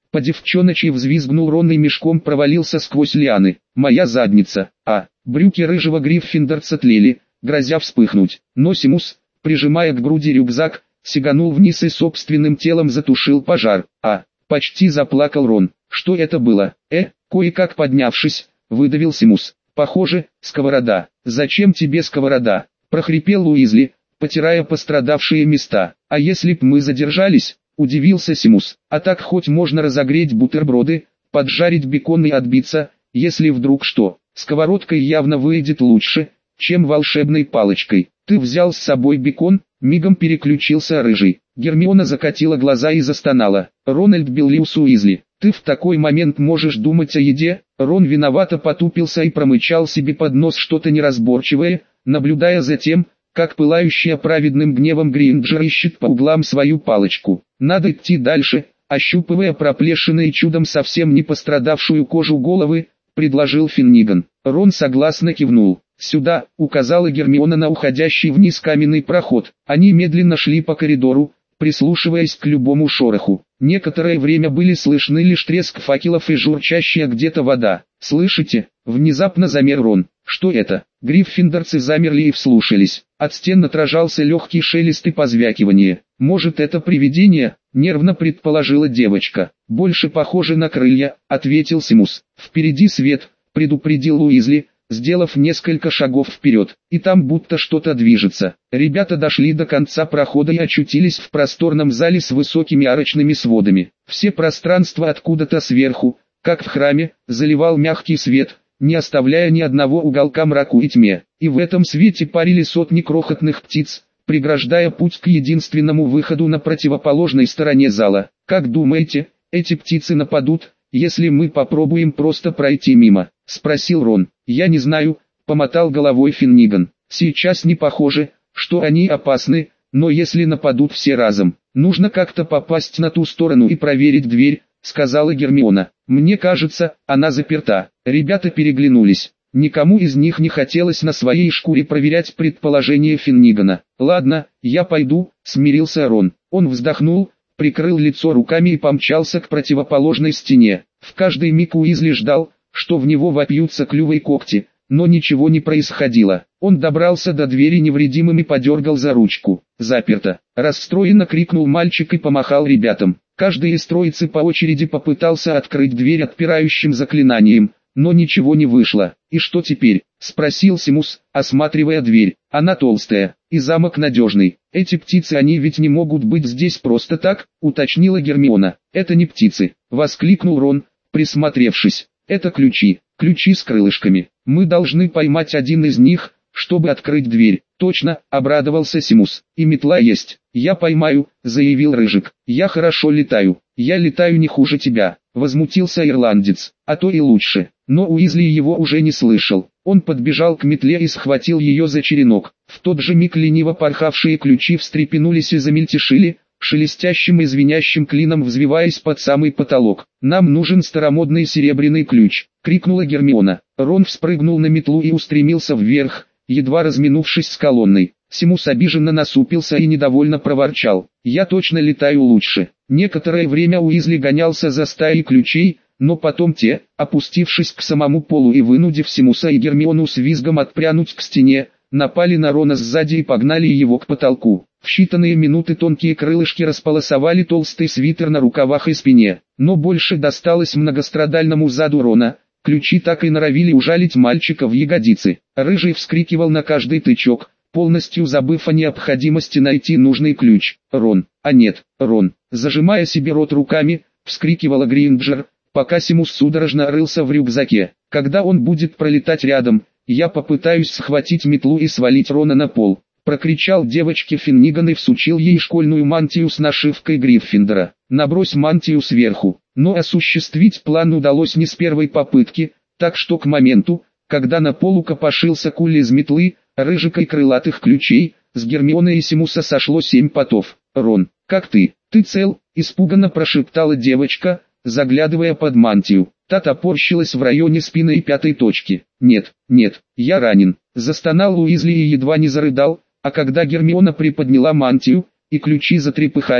По девчоночи взвизгнул Рон и мешком провалился сквозь лианы. «Моя задница!» Брюки рыжего Гриффиндорца тлели, грозя вспыхнуть. Но Симус, прижимая к груди рюкзак, сиганул вниз и собственным телом затушил пожар. Почти заплакал Рон. «Что это было?» Кое-как поднявшись, выдавил Симус. «Похоже, сковорода». «Зачем тебе сковорода?» – прохрипел Уизли, потирая пострадавшие места. «А если б мы задержались?» – удивился Симус. «А так хоть можно разогреть бутерброды, поджарить бекон и отбиться, если вдруг что. Сковородкой явно выйдет лучше, чем волшебной палочкой». «Ты взял с собой бекон?» – мигом переключился рыжий. Гермиона закатила глаза и застонала. «Рональд Беллиус Уизли, ты в такой момент можешь думать о еде?» Рон виновато потупился и промычал себе под нос что-то неразборчивое, наблюдая за тем, как пылающая праведным гневом Гринджер ищет по углам свою палочку. «Надо идти дальше», ощупывая проплешины и чудом совсем не пострадавшую кожу головы, предложил Финниган. Рон согласно кивнул. «Сюда», — указала Гермиона на уходящий вниз каменный проход. Они медленно шли по коридору, прислушиваясь к любому шороху. Некоторое время были слышны лишь треск факелов и журчащая где-то вода. «Слышите?» — внезапно замер Рон. «Что это?» Гриффиндорцы замерли и вслушались. От стен отражался легкий шелест и позвякивание. «Может, это привидение?» — нервно предположила девочка. «Больше похоже на крылья», — ответил Симус. «Впереди свет», — предупредил Уизли, сделав несколько шагов вперед, и там будто что-то движется. Ребята дошли до конца прохода и очутились в просторном зале с высокими арочными сводами. Все пространство откуда-то сверху, как в храме, заливал мягкий свет, не оставляя ни одного уголка мраку и тьме. И в этом свете парили сотни крохотных птиц, преграждая путь к единственному выходу на противоположной стороне зала. «Как думаете, эти птицы нападут, если мы попробуем просто пройти мимо?» — спросил Рон. «Я не знаю», — помотал головой Финниган. «Сейчас не похоже, что они опасны, но если нападут все разом, нужно как-то попасть на ту сторону и проверить дверь», — сказала Гермиона. «Мне кажется, она заперта». Ребята переглянулись. Никому из них не хотелось на своей шкуре проверять предположение Финнигана. «Ладно, я пойду», — смирился Рон. Он вздохнул, прикрыл лицо руками и помчался к противоположной стене. В каждый миг Уизли ждал, что в него вопьются клювы и когти, но ничего не происходило. Он добрался до двери невредимым и подергал за ручку. «Заперто!» — расстроенно крикнул мальчик и помахал ребятам. Каждый из троицы по очереди попытался открыть дверь отпирающим заклинанием, но ничего не вышло. «И что теперь?» — спросил Симус, осматривая дверь. «Она толстая, и замок надежный. Эти птицы, они ведь не могут быть здесь просто так», — уточнила Гермиона. «Это не птицы», — воскликнул Рон, присмотревшись. «Это ключи, ключи с крылышками. Мы должны поймать один из них, чтобы открыть дверь». «Точно», — обрадовался Симус. «И метла есть». «Я поймаю», — заявил Рыжик. «Я хорошо летаю». «Я летаю не хуже тебя», — возмутился ирландец. «А то и лучше». Но Уизли его уже не слышал. Он подбежал к метле и схватил ее за черенок. В тот же миг лениво порхавшие ключи встрепенулись и замельтешили, шелестящим и звенящим клином взвиваясь под самый потолок. «Нам нужен старомодный серебряный ключ», — крикнула Гермиона. Рон вспрыгнул на метлу и устремился вверх, едва разминувшись с колонной. Симус обиженно насупился и недовольно проворчал. «Я точно летаю лучше». Некоторое время Уизли гонялся за стаей ключей, но потом те, опустившись к самому полу и вынудив Симуса и Гермиону с визгом отпрянуть к стене, напали на Рона сзади и погнали его к потолку. В считанные минуты тонкие крылышки располосовали толстый свитер на рукавах и спине, но больше досталось многострадальному заду Рона. Ключи так и норовили ужалить мальчика в ягодицы. Рыжий вскрикивал на каждый тычок, полностью забыв о необходимости найти нужный ключ. «Рон, а нет, Рон!» Зажимая себе рот руками, вскрикивала Гринджер, пока Симус судорожно рылся в рюкзаке. «Когда он будет пролетать рядом, я попытаюсь схватить метлу и свалить Рона на пол», — прокричал девочке Финниган и всучил ей школьную мантию с нашивкой Гриффиндора. «Набрось мантию сверху». Но осуществить план удалось не с первой попытки, так что к моменту, когда на полу копошился куль из метлы, Рыжика и крылатых ключей, с Гермионы и Симуса сошло 7 потов. «Рон, как ты? Ты цел?» — испуганно прошептала девочка, заглядывая под мантию. Та топорщилась в районе спины и пятой точки. «Нет, нет, я ранен», — застонал Уизли и едва не зарыдал, а когда Гермиона приподняла мантию, и ключи затрепыхались,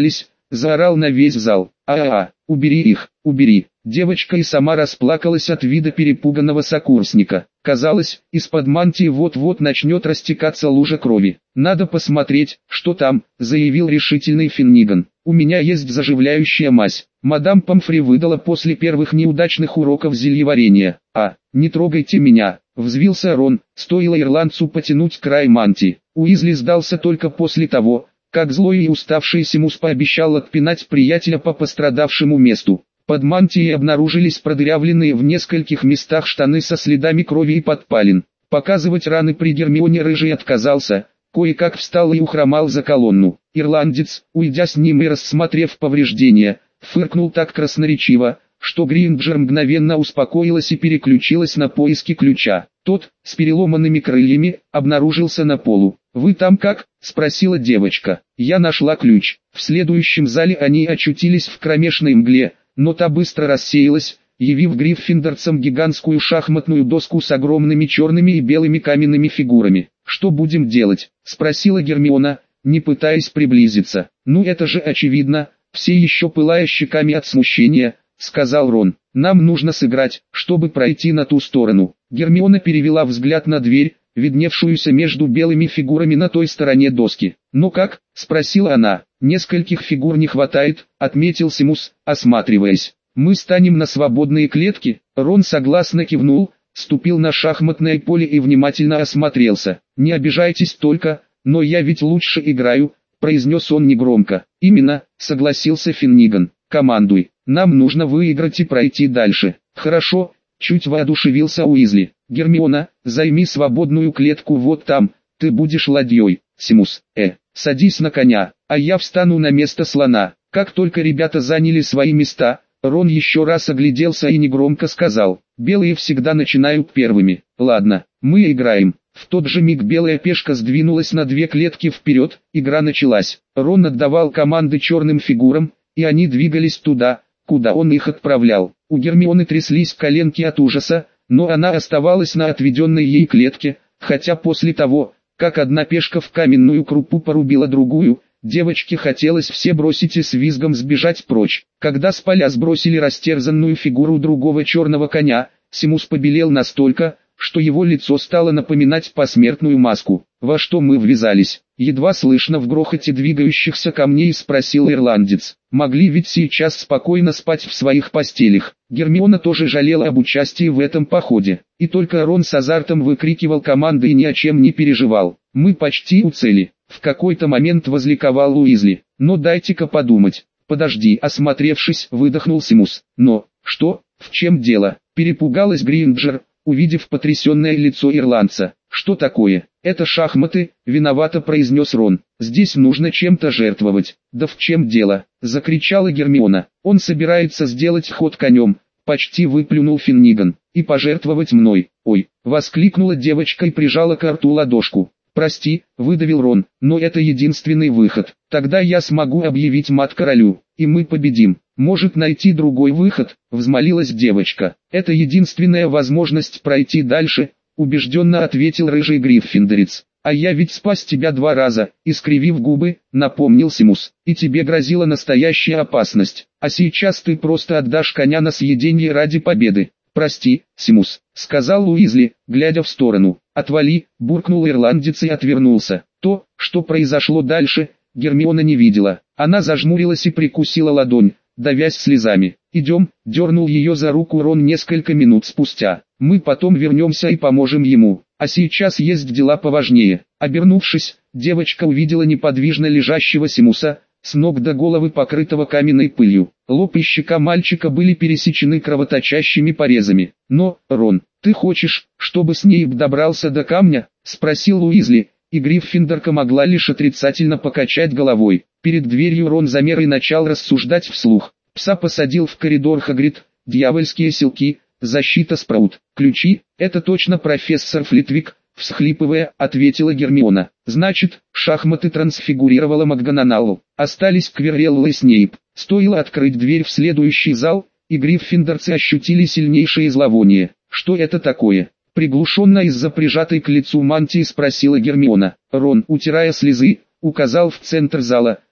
заорал на весь зал. Убери их, убери. Девочка и сама расплакалась от вида перепуганного сокурсника. Казалось, из-под мантии вот-вот начнет растекаться лужа крови. «Надо посмотреть, что там», — заявил решительный Финниган. «У меня есть заживляющая мазь. Мадам Помфри выдала после первых неудачных уроков зельеварения». Не трогайте меня», — взвился Рон, стоило ирландцу потянуть край мантии. Уизли сдался только после того, как злой и уставший Симус пообещал отпинать приятеля по пострадавшему месту. Под мантией обнаружились продырявленные в нескольких местах штаны со следами крови и подпалин. Показывать раны при Гермионе Рыжий отказался, кое-как встал и ухромал за колонну. Ирландец, уйдя с ним и рассмотрев повреждения, фыркнул так красноречиво, что Гринджер мгновенно успокоилась и переключилась на поиски ключа. Тот, с переломанными крыльями, обнаружился на полу. «Вы там как?» – спросила девочка. «Я нашла ключ». В следующем зале они очутились в кромешной мгле, но та быстро рассеялась, явив гриффиндорцам гигантскую шахматную доску с огромными черными и белыми каменными фигурами. «Что будем делать?» – спросила Гермиона, не пытаясь приблизиться. «Ну это же очевидно», – все еще пылая щеками от смущения, сказал Рон. «Нам нужно сыграть, чтобы пройти на ту сторону». Гермиона перевела взгляд на дверь, видневшуюся между белыми фигурами на той стороне доски. «Ну как?» – спросила она. «Нескольких фигур не хватает», – отметил Симус, осматриваясь. «Мы станем на свободные клетки?» Рон согласно кивнул, ступил на шахматное поле и внимательно осмотрелся. «Не обижайтесь только, но я ведь лучше играю», – произнес он негромко. «Именно», – согласился Финниган. «Командуй, нам нужно выиграть и пройти дальше». «Хорошо», – чуть воодушевился Уизли. «Гермиона, займи свободную клетку вот там, ты будешь ладьей». «Симус, садись на коня, а я встану на место слона». Как только ребята заняли свои места, Рон еще раз огляделся и негромко сказал: «Белые всегда начинают первыми». «Ладно, мы играем». В тот же миг белая пешка сдвинулась на 2 клетки вперед, игра началась. Рон отдавал команды черным фигурам, и они двигались туда, куда он их отправлял. У Гермионы тряслись коленки от ужаса, но она оставалась на отведенной ей клетке, хотя после того, как одна пешка в каменную крупу порубила другую, девочке хотелось все бросить и с визгом сбежать прочь. Когда с поля сбросили растерзанную фигуру другого черного коня, Симус побелел настолько, что его лицо стало напоминать посмертную маску. «Во что мы ввязались?» — едва слышно в грохоте двигающихся камней спросил ирландец. «Могли ведь сейчас спокойно спать в своих постелях». Гермиона тоже жалела об участии в этом походе. И только Рон с азартом выкрикивал команды и ни о чем не переживал. «Мы почти у цели», — в какой-то момент возликовал Уизли. «Но дайте-ка подумать». «Подожди», — осмотревшись, выдохнул Симус. «Но, что? В чем дело?» — перепугалась Гринджер, увидев потрясенное лицо ирландца. «Что такое?» «Это шахматы», — виновато произнес Рон. «Здесь нужно чем-то жертвовать». «Да в чем дело?» — закричала Гермиона. «Он собирается сделать ход конем», — почти выплюнул Финниган. «И пожертвовать мной». «Ой!» — воскликнула девочка и прижала к рту ладошку. «Прости», — выдавил Рон, — «но это единственный выход. Тогда я смогу объявить мат королю, и мы победим». «Может найти другой выход?» — взмолилась девочка. «Это единственная возможность пройти дальше», — убежденно ответил рыжий гриффиндорец. «А я ведь спас тебя 2 раза», — искривив губы, напомнил Симус. «И тебе грозила настоящая опасность. А сейчас ты просто отдашь коня на съеденье ради победы». «Прости, Симус», — сказал Уизли, глядя в сторону. «Отвали», — буркнул ирландец и отвернулся. То, что произошло дальше, Гермиона не видела. Она зажмурилась и прикусила ладонь, давясь слезами. «Идем», — дернул ее за руку Рон несколько минут спустя. «Мы потом вернемся и поможем ему. А сейчас есть дела поважнее». Обернувшись, девочка увидела неподвижно лежащего Симуса, с ног до головы покрытого каменной пылью. Лоб и щека мальчика были пересечены кровоточащими порезами. «Но, Рон, ты хочешь, чтобы Снейп добрался до камня?» — спросил Уизли, и Гриффиндорка могла лишь отрицательно покачать головой. Перед дверью Рон замер и начал рассуждать вслух. Пса посадил в коридор Хагрид, дьявольские селки, защита Спраут. «Ключи, это точно профессор Флитвик», — всхлипывая, ответила Гермиона. «Значит, шахматы трансфигурировала МакГонагалл. Остались Квиррелл и Снейп». Стоило открыть дверь в следующий зал, и гриффиндорцы ощутили сильнейшее зловоние. «Что это такое?» — приглушенно из-за прижатой к лицу мантии спросила Гермиона. Рон, утирая слезы, указал в центр зала,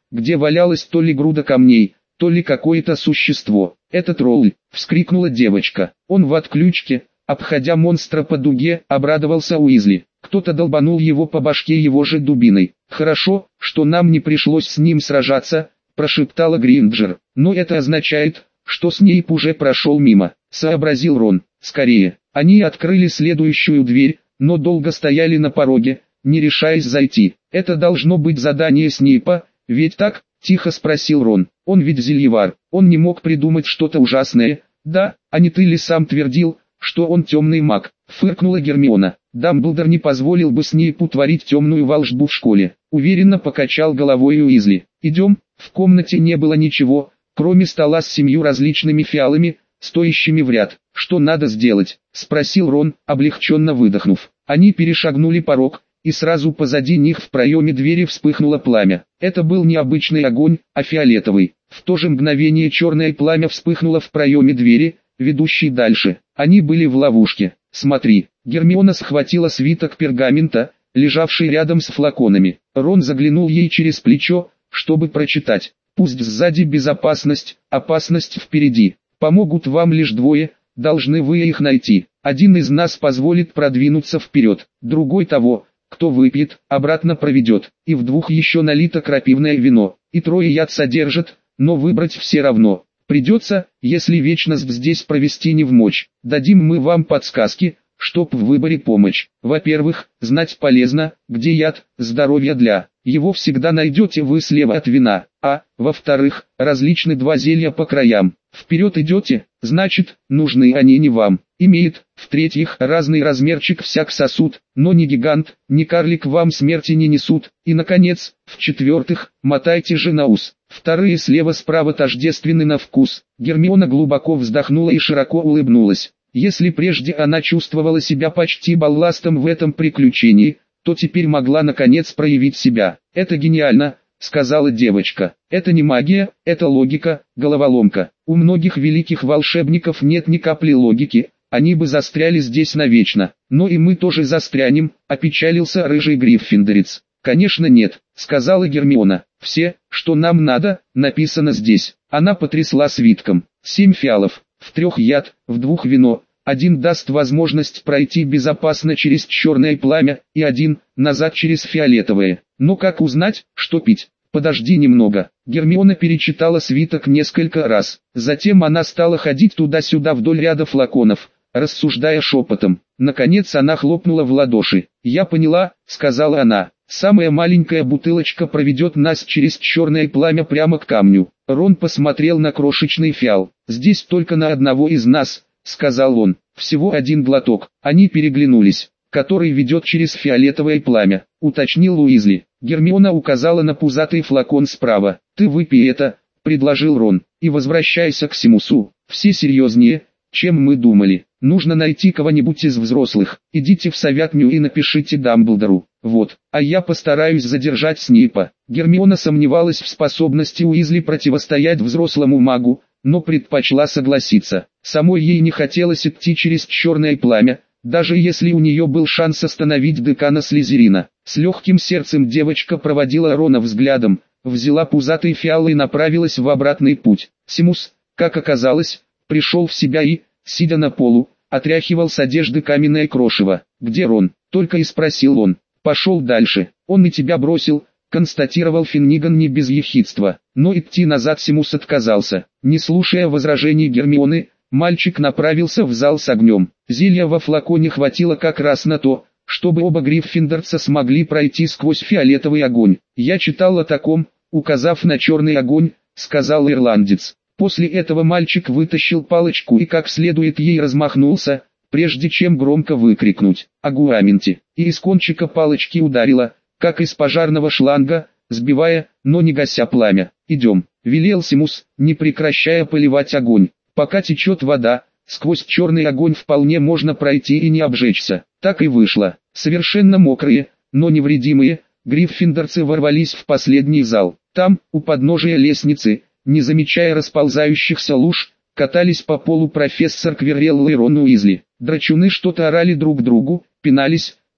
где валялась то ли груда камней, то ли какое-то существо. «Это тролль!» — вскрикнула девочка. «Он в отключке!» Обходя монстра по дуге, обрадовался Уизли. Кто-то долбанул его по башке его же дубиной. «Хорошо, что нам не пришлось с ним сражаться», — прошептала Гринджер. «Но это означает, что Снейп уже прошел мимо», — сообразил Рон. «Скорее». Они открыли следующую дверь, но долго стояли на пороге, не решаясь зайти. «Это должно быть задание Снейпа, ведь так?» — тихо спросил Рон. «Он ведь зельевар, он не мог придумать что-то ужасное, да? А не ты ли сам твердил, что он темный маг?» — фыркнула Гермиона. «Дамблдор не позволил бы Снейпу творить темную волшбу в школе», — уверенно покачал головой Уизли. «Идем». В комнате не было ничего, кроме стола с 7 различными фиалами, стоящими в ряд. «Что надо сделать?» — спросил Рон, облегченно выдохнув. Они перешагнули порог, и сразу позади них в проеме двери вспыхнуло пламя. Это был не обычный огонь, а фиолетовый. В то же мгновение черное пламя вспыхнуло в проеме двери, ведущей дальше. Они были в ловушке. «Смотри». Гермиона схватила свиток пергамента, лежавший рядом с флаконами. Рон заглянул ей через плечо, чтобы прочитать. «Пусть сзади безопасность, опасность впереди. Помогут вам лишь двое, должны вы их найти. Один из нас позволит продвинуться вперед, другой того, кто выпьет, обратно проведет. И в 2 еще налито крапивное вино, и 3 яд содержит, но выбрать все равно. Придется, если вечность здесь провести не вмочь. Дадим мы вам подсказки, чтоб в выборе помочь. Во-первых, знать полезно, где яд, здоровье для. Его всегда найдете вы слева от вина. А, во-вторых, различны 2 зелья по краям. Вперед идете, значит, нужны они не вам. Имеет, в-третьих, разный размерчик всяк сосуд, но ни гигант, ни карлик вам смерти не несут. И, наконец, в-четвертых, мотайте же на ус. Вторые слева-справа тождественны на вкус. Гермиона глубоко вздохнула и широко улыбнулась. Если прежде она чувствовала себя почти балластом в этом приключении, то теперь могла наконец проявить себя. «Это гениально», — сказала девочка. «Это не магия, это логика, головоломка. У многих великих волшебников нет ни капли логики, они бы застряли здесь навечно. Но и мы тоже застрянем», — опечалился рыжий гриффиндорец. «Конечно нет», — сказала Гермиона. «Все, что нам надо, написано здесь». Она потрясла свитком. 7 фиалов, в 3 яд, в 2 вино. 1 даст возможность пройти безопасно через черное пламя, и 1 назад через фиолетовое. Но как узнать, что пить? Подожди немного. Гермиона перечитала свиток несколько раз. Затем она стала ходить туда-сюда вдоль ряда флаконов, рассуждая шепотом. Наконец она хлопнула в ладоши. «Я поняла», — сказала она. «Самая маленькая бутылочка проведет нас через черное пламя прямо к камню». Рон посмотрел на крошечный фиал. «Здесь только на одного из нас», — сказал он. «Всего 1 глоток». Они переглянулись. «Который ведет через фиолетовое пламя», — уточнил Уизли. Гермиона указала на пузатый флакон справа. «Ты выпей это», — предложил Рон. «И возвращайся к Симусу. Все серьезнее, чем мы думали. Нужно найти кого-нибудь из взрослых. Идите в Советню и напишите Дамблдору. Вот, а я постараюсь задержать Снейпа». Гермиона сомневалась в способности Уизли противостоять взрослому магу, но предпочла согласиться. Самой ей не хотелось идти через черное пламя, даже если у нее был шанс остановить декана Слизерина. С легким сердцем девочка проводила Рона взглядом, взяла пузатый фиал и направилась в обратный путь. Симус, как оказалось, пришел в себя и, сидя на полу, отряхивал с одежды каменное крошево. «Где Рон?» — только и спросил он. «Пошел дальше. Он и тебя бросил», — констатировал Финниган не без ехидства. Но идти назад Симус отказался. Не слушая возражений Гермионы, мальчик направился в зал с огнем. Зелья во флаконе хватило как раз на то, чтобы оба гриффиндорца смогли пройти сквозь фиолетовый огонь. «Я читал о таком», — указав на черный огонь, сказал ирландец. После этого мальчик вытащил палочку и как следует ей размахнулся, прежде чем громко выкрикнуть «Агуаменти!» и из кончика палочки ударило, как из пожарного шланга, сбивая, но не гася пламя. «Идем», — велел Симус, не прекращая поливать огонь. «Пока течет вода, сквозь черный огонь вполне можно пройти и не обжечься». Так и вышло. Совершенно мокрые, но невредимые, гриффиндорцы ворвались в последний зал. Там, у подножия лестницы, не замечая расползающихся луж, катались по полу профессор Квиррелл и Рон Уизли. Драчуны что-то орали друг другу, пинались,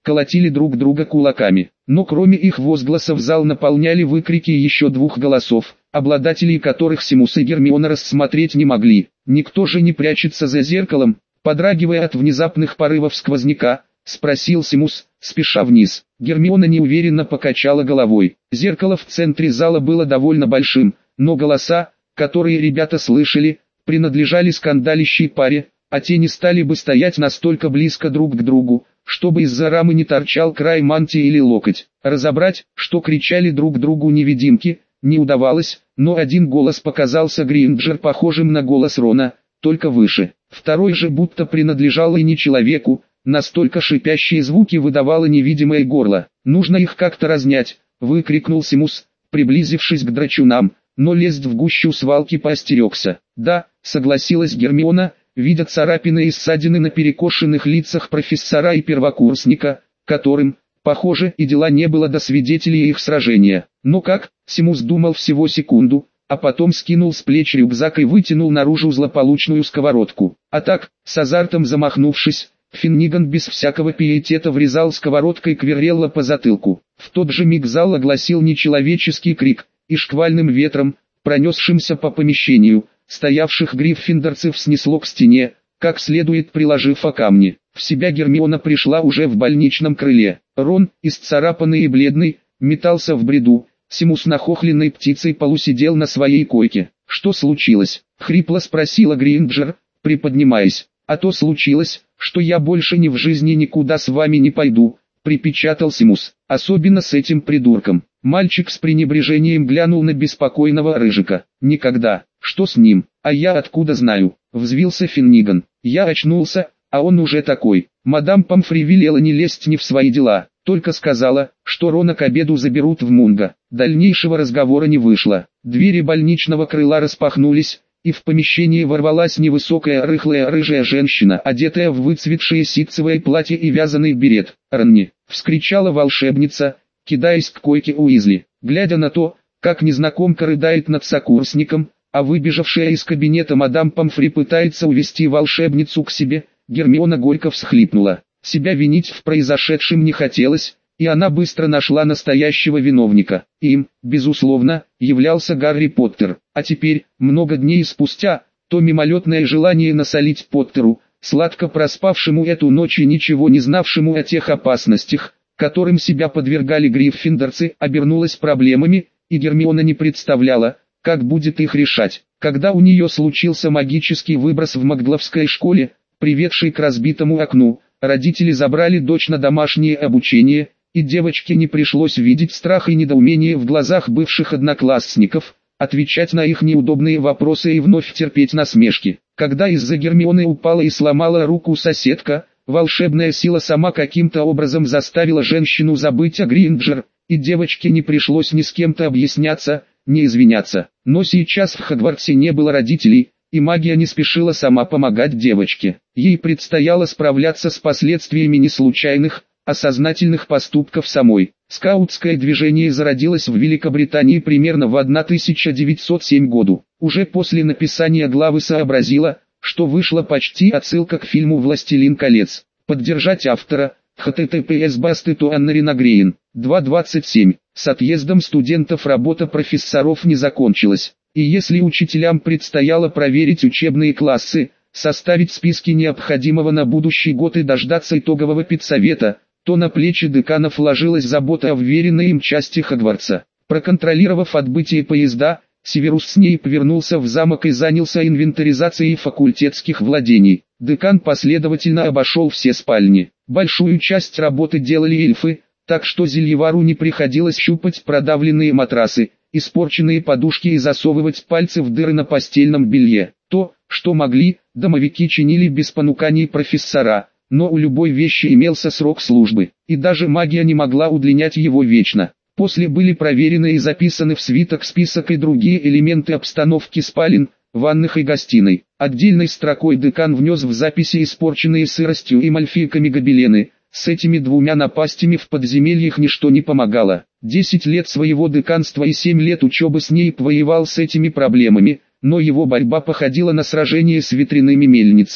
колотили друг друга кулаками. Но кроме их возгласов зал наполняли выкрики еще двух голосов, обладателей которых Симус и Гермиона рассмотреть не могли. «Никто же не прячется за зеркалом?» Подрагивая от внезапных порывов сквозняка, спросил Симус, спеша вниз. Гермиона неуверенно покачала головой. Зеркало в центре зала было довольно большим, но голоса, которые ребята слышали, принадлежали скандалящей паре, а те не стали бы стоять настолько близко друг к другу, чтобы из-за рамы не торчал край мантии или локоть. Разобрать, что кричали друг другу невидимки, не удавалось, но один голос показался Гринджер похожим на голос Рона, только выше. Второй же будто принадлежал и не человеку, настолько шипящие звуки выдавало невидимое горло. «Нужно их как-то разнять», — выкрикнул Симус, приблизившись к драчунам, но лезть в гущу свалки поостерегся. «Да», — согласилась Гермиона, видя царапины и ссадины на перекошенных лицах профессора и первокурсника, которым, похоже, и дела не было до свидетелей их сражения. «Но как?» — Симус думал всего секунду, а потом скинул с плеч рюкзак и вытянул наружу злополучную сковородку. А так, с азартом замахнувшись, Финниган без всякого пиетета врезал сковородкой Квиррелла по затылку. В тот же миг зал огласил нечеловеческий крик, и шквальным ветром, пронесшимся по помещению, стоявших гриффиндорцев снесло к стене, как следует приложив о камни. В себя Гермиона пришла уже в больничном крыле. Рон, исцарапанный и бледный, метался в бреду. Симус нахохленной птицей полусидел на своей койке. «Что случилось?» — хрипло спросила Гринджер, приподнимаясь. «А то случилось, что я больше ни в жизни никуда с вами не пойду», — припечатал Симус. «Особенно с этим придурком». Мальчик с пренебрежением глянул на беспокойного Рыжика. «Никогда. Что с ним? А я откуда знаю?» — взвился Финниган. «Я очнулся, а он уже такой». Мадам Помфри велела не лезть ни в свои дела, только сказала, что Рона к обеду заберут в Мунго. Дальнейшего разговора не вышло. Двери больничного крыла распахнулись, и в помещение ворвалась невысокая рыхлая рыжая женщина, одетая в выцветшее ситцевое платье и вязаный берет. «Ронни!» — вскричала волшебница, кидаясь к койке Уизли. Глядя на то, как незнакомка рыдает над сокурсником, а выбежавшая из кабинета мадам Помфри пытается увести волшебницу к себе, Гермиона горько всхлипнула. Себя винить в произошедшем не хотелось, и она быстро нашла настоящего виновника. Им, безусловно, являлся Гарри Поттер. А теперь, много дней спустя, то мимолетное желание насолить Поттеру, сладко проспавшему эту ночь и ничего не знавшему о тех опасностях, которым себя подвергали гриффиндорцы, обернулось проблемами, и Гермиона не представляла, как будет их решать. Когда у нее случился магический выброс в Макдловской школе, приведший к разбитому окну, родители забрали дочь на домашнее обучение, и девочке не пришлось видеть страх и недоумение в глазах бывших одноклассников, отвечать на их неудобные вопросы и вновь терпеть насмешки. Когда из-за Гермионы упала и сломала руку соседка, волшебная сила сама каким-то образом заставила женщину забыть о Гринджер, и девочке не пришлось ни с кем-то объясняться, ни извиняться. Но сейчас в Хогвартсе не было родителей, и магия не спешила сама помогать девочке. Ей предстояло справляться с последствиями не случайных, а сознательных поступков самой. Скаутское движение зародилось в Великобритании примерно в 1907 году. Уже после написания главы сообразила, что вышла почти отсылка к фильму «Властелин колец». Поддержать автора https://bastetto.annarina 2.27. С отъездом студентов работа профессоров не закончилась. И если учителям предстояло проверить учебные классы, составить списки необходимого на будущий год и дождаться итогового педсовета, то на плечи деканов ложилась забота о вверенной им части Хогвартса. Проконтролировав отбытие поезда, Северус Снейп вернулся в замок и занялся инвентаризацией факультетских владений. Декан последовательно обошел все спальни. Большую часть работы делали эльфы, так что Зельевару не приходилось щупать продавленные матрасы, испорченные подушки и засовывать пальцы в дыры на постельном белье. То, что могли, домовики чинили без понуканий профессора, но у любой вещи имелся срок службы, и даже магия не могла удлинять его вечно. После были проверены и записаны в свиток список и другие элементы обстановки спален, ванных и гостиной. Отдельной строкой декан внес в записи испорченные сыростью и мальфийками гобелены. С этими двумя напастями в подземельях ничто не помогало. 10 лет своего деканства и 7 лет учебы Снейп воевал с этими проблемами, но его борьба походила на сражение с ветряными мельницами.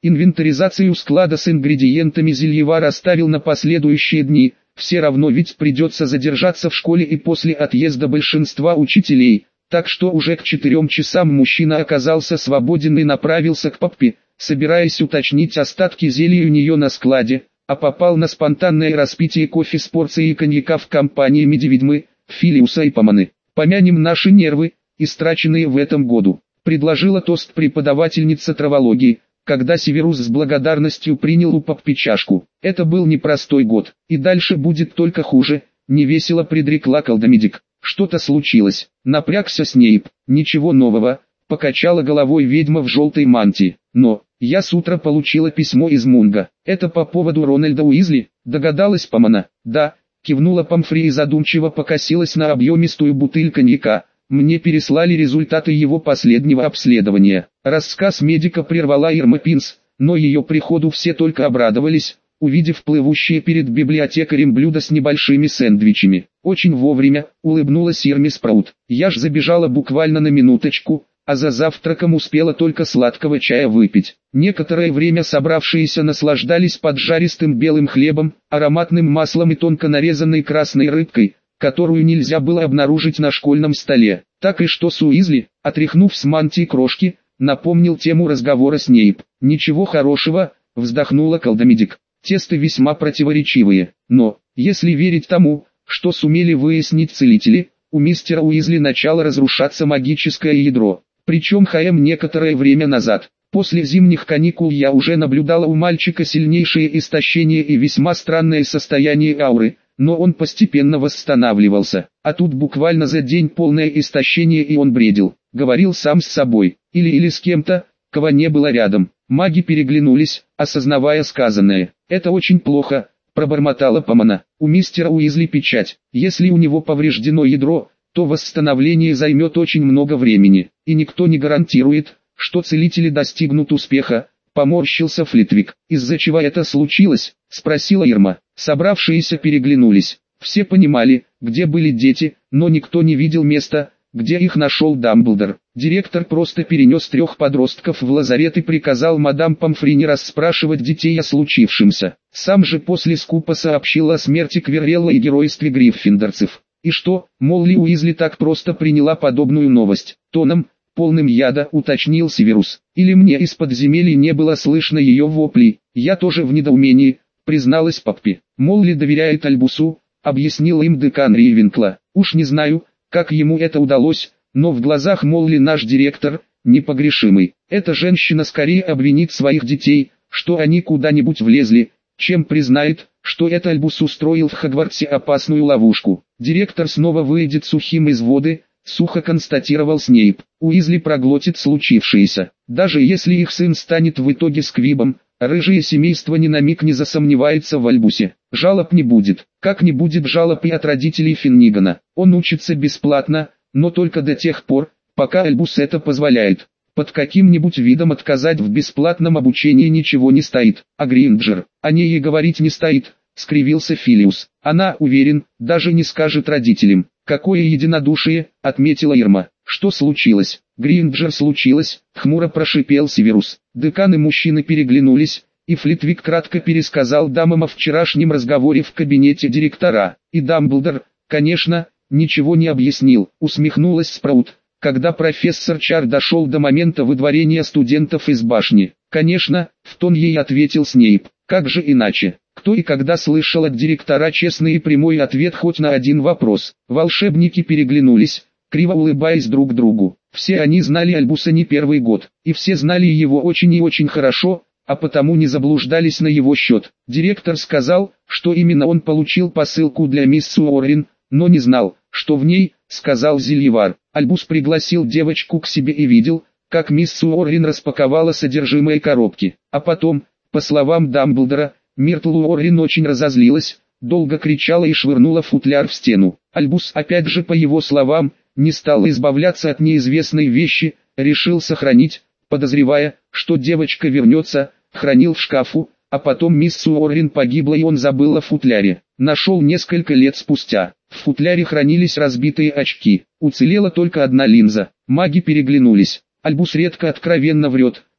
Инвентаризацию склада с ингредиентами Зельевар оставил на последующие дни, все равно ведь придется задержаться в школе и после отъезда большинства учителей, так что уже к 4 часам мужчина оказался свободен и направился к папе, собираясь уточнить остатки зелья у нее на складе, а попал на спонтанное распитие кофе с порцией коньяка в компании Медведьмы, Филиуса и Поманы. «Помянем наши нервы, истраченные в этом году», предложила тост преподавательница травологии, когда Северус с благодарностью принял у папы чашку. «Это был непростой год, и дальше будет только хуже», невесело предрекла колдомедик. «Что-то случилось», напрягся Снейп. «Ничего нового», покачала головой ведьма в желтой мантии. «Но, я с утра получила письмо из Мунга. Это по поводу Рональда Уизли», догадалась Помана. «Да», кивнула Помфри и задумчиво покосилась на объемистую бутыль коньяка. «Мне переслали результаты его последнего обследования». Рассказ медика прервала Ирма Пинс, но ее приходу все только обрадовались, увидев плывущие перед библиотекарем блюдо с небольшими сэндвичами. «Очень вовремя», улыбнулась Ирме Спраут. «Я ж забежала буквально на минуточку, а за завтраком успела только сладкого чая выпить». Некоторое время собравшиеся наслаждались поджаристым белым хлебом, ароматным маслом и тонко нарезанной красной рыбкой, которую нельзя было обнаружить на школьном столе. «Так и что с Уизли?» Отряхнув с мантии крошки, напомнил тему разговора Снейп. «Ничего хорошего», вздохнула колдомедик. «Тесты весьма противоречивые, но, если верить тому, что сумели выяснить целители, у мистера Уизли начало разрушаться магическое ядро. Причем некоторое время назад. После зимних каникул я уже наблюдала у мальчика сильнейшее истощение и весьма странное состояние ауры, но он постепенно восстанавливался. А тут буквально за день полное истощение, и он бредил, говорил сам с собой, или с кем-то, кого не было рядом». Маги переглянулись, осознавая сказанное. «Это очень плохо», пробормотала Помана. «У мистера Уизли печать. Если у него повреждено ядро, то восстановление займет очень много времени, и никто не гарантирует, что целители достигнут успеха», поморщился Флитвик. «Из-за чего это случилось?» спросила Ирма. Собравшиеся переглянулись. Все понимали, где были дети, но никто не видел места, где их нашел Дамблдор. Директор просто перенес 3 подростков в лазарет и приказал мадам Помфри не расспрашивать детей о случившемся. Сам же после скупо сообщил о смерти Квиррелла и геройстве гриффиндорцев. «И что, Молли Уизли так просто приняла подобную новость?» Тоном, полным яда, уточнил Северус. «Или мне из подземелий не было слышно ее воплей?» «Я тоже в недоумении», призналась Паппи. «Молли доверяет Альбусу», объяснил им декан Рейвенкла. «Уж не знаю, как ему это удалось, но в глазах Молли наш директор непогрешимый. Эта женщина скорее обвинит своих детей, что они куда-нибудь влезли, чем признает, что это Альбус устроил в Хогвартсе опасную ловушку. Директор снова выйдет сухим из воды», сухо констатировал Снейп. «Уизли проглотит случившееся. Даже если их сын станет в итоге сквибом, рыжее семейство ни на миг не засомневается в Альбусе. Жалоб не будет, как не будет жалоб и от родителей Финнигана. Он учится бесплатно, но только до тех пор, пока Альбус это позволяет. Под каким-нибудь видом отказать в бесплатном обучении ничего не стоит. А Гринджер, о ней и говорить не стоит», скривился Филиус. «Она, уверен, даже не скажет родителям». «Какое единодушие», отметила Ирма. «Что случилось?» «Гринджер случилось», хмуро прошипел Северус. Декан и мужчины переглянулись, и Флитвик кратко пересказал дамам о вчерашнем разговоре в кабинете директора. И Дамблдор, конечно, ничего не объяснил, усмехнулась Спраут, когда профессор Чар дошел до момента выдворения студентов из башни. «Конечно», в тон ей ответил Снейп. «Как же иначе? Кто и когда слышал от директора честный и прямой ответ хоть на один вопрос?» Волшебники переглянулись, криво улыбаясь друг другу. Все они знали Альбуса не первый год, и все знали его очень и очень хорошо, а потому не заблуждались на его счет. Директор сказал, что именно он получил посылку для мисс Уоррен, но не знал, что в ней, сказал Зельевар. Альбус пригласил девочку к себе и видел, как мисс Уоррен распаковала содержимое коробки. А потом, по словам Дамблдора, Миртл Уоррен очень разозлилась, долго кричала и швырнула футляр в стену. Альбус, опять же по его словам, не стал избавляться от неизвестной вещи, решил сохранить, подозревая, что девочка вернется, хранил в шкафу, а потом мисс Уоррен погибла и он забыл о футляре. Нашел несколько лет спустя. В футляре хранились разбитые очки, уцелела только одна линза. Маги переглянулись. Альбус редко откровенно врет,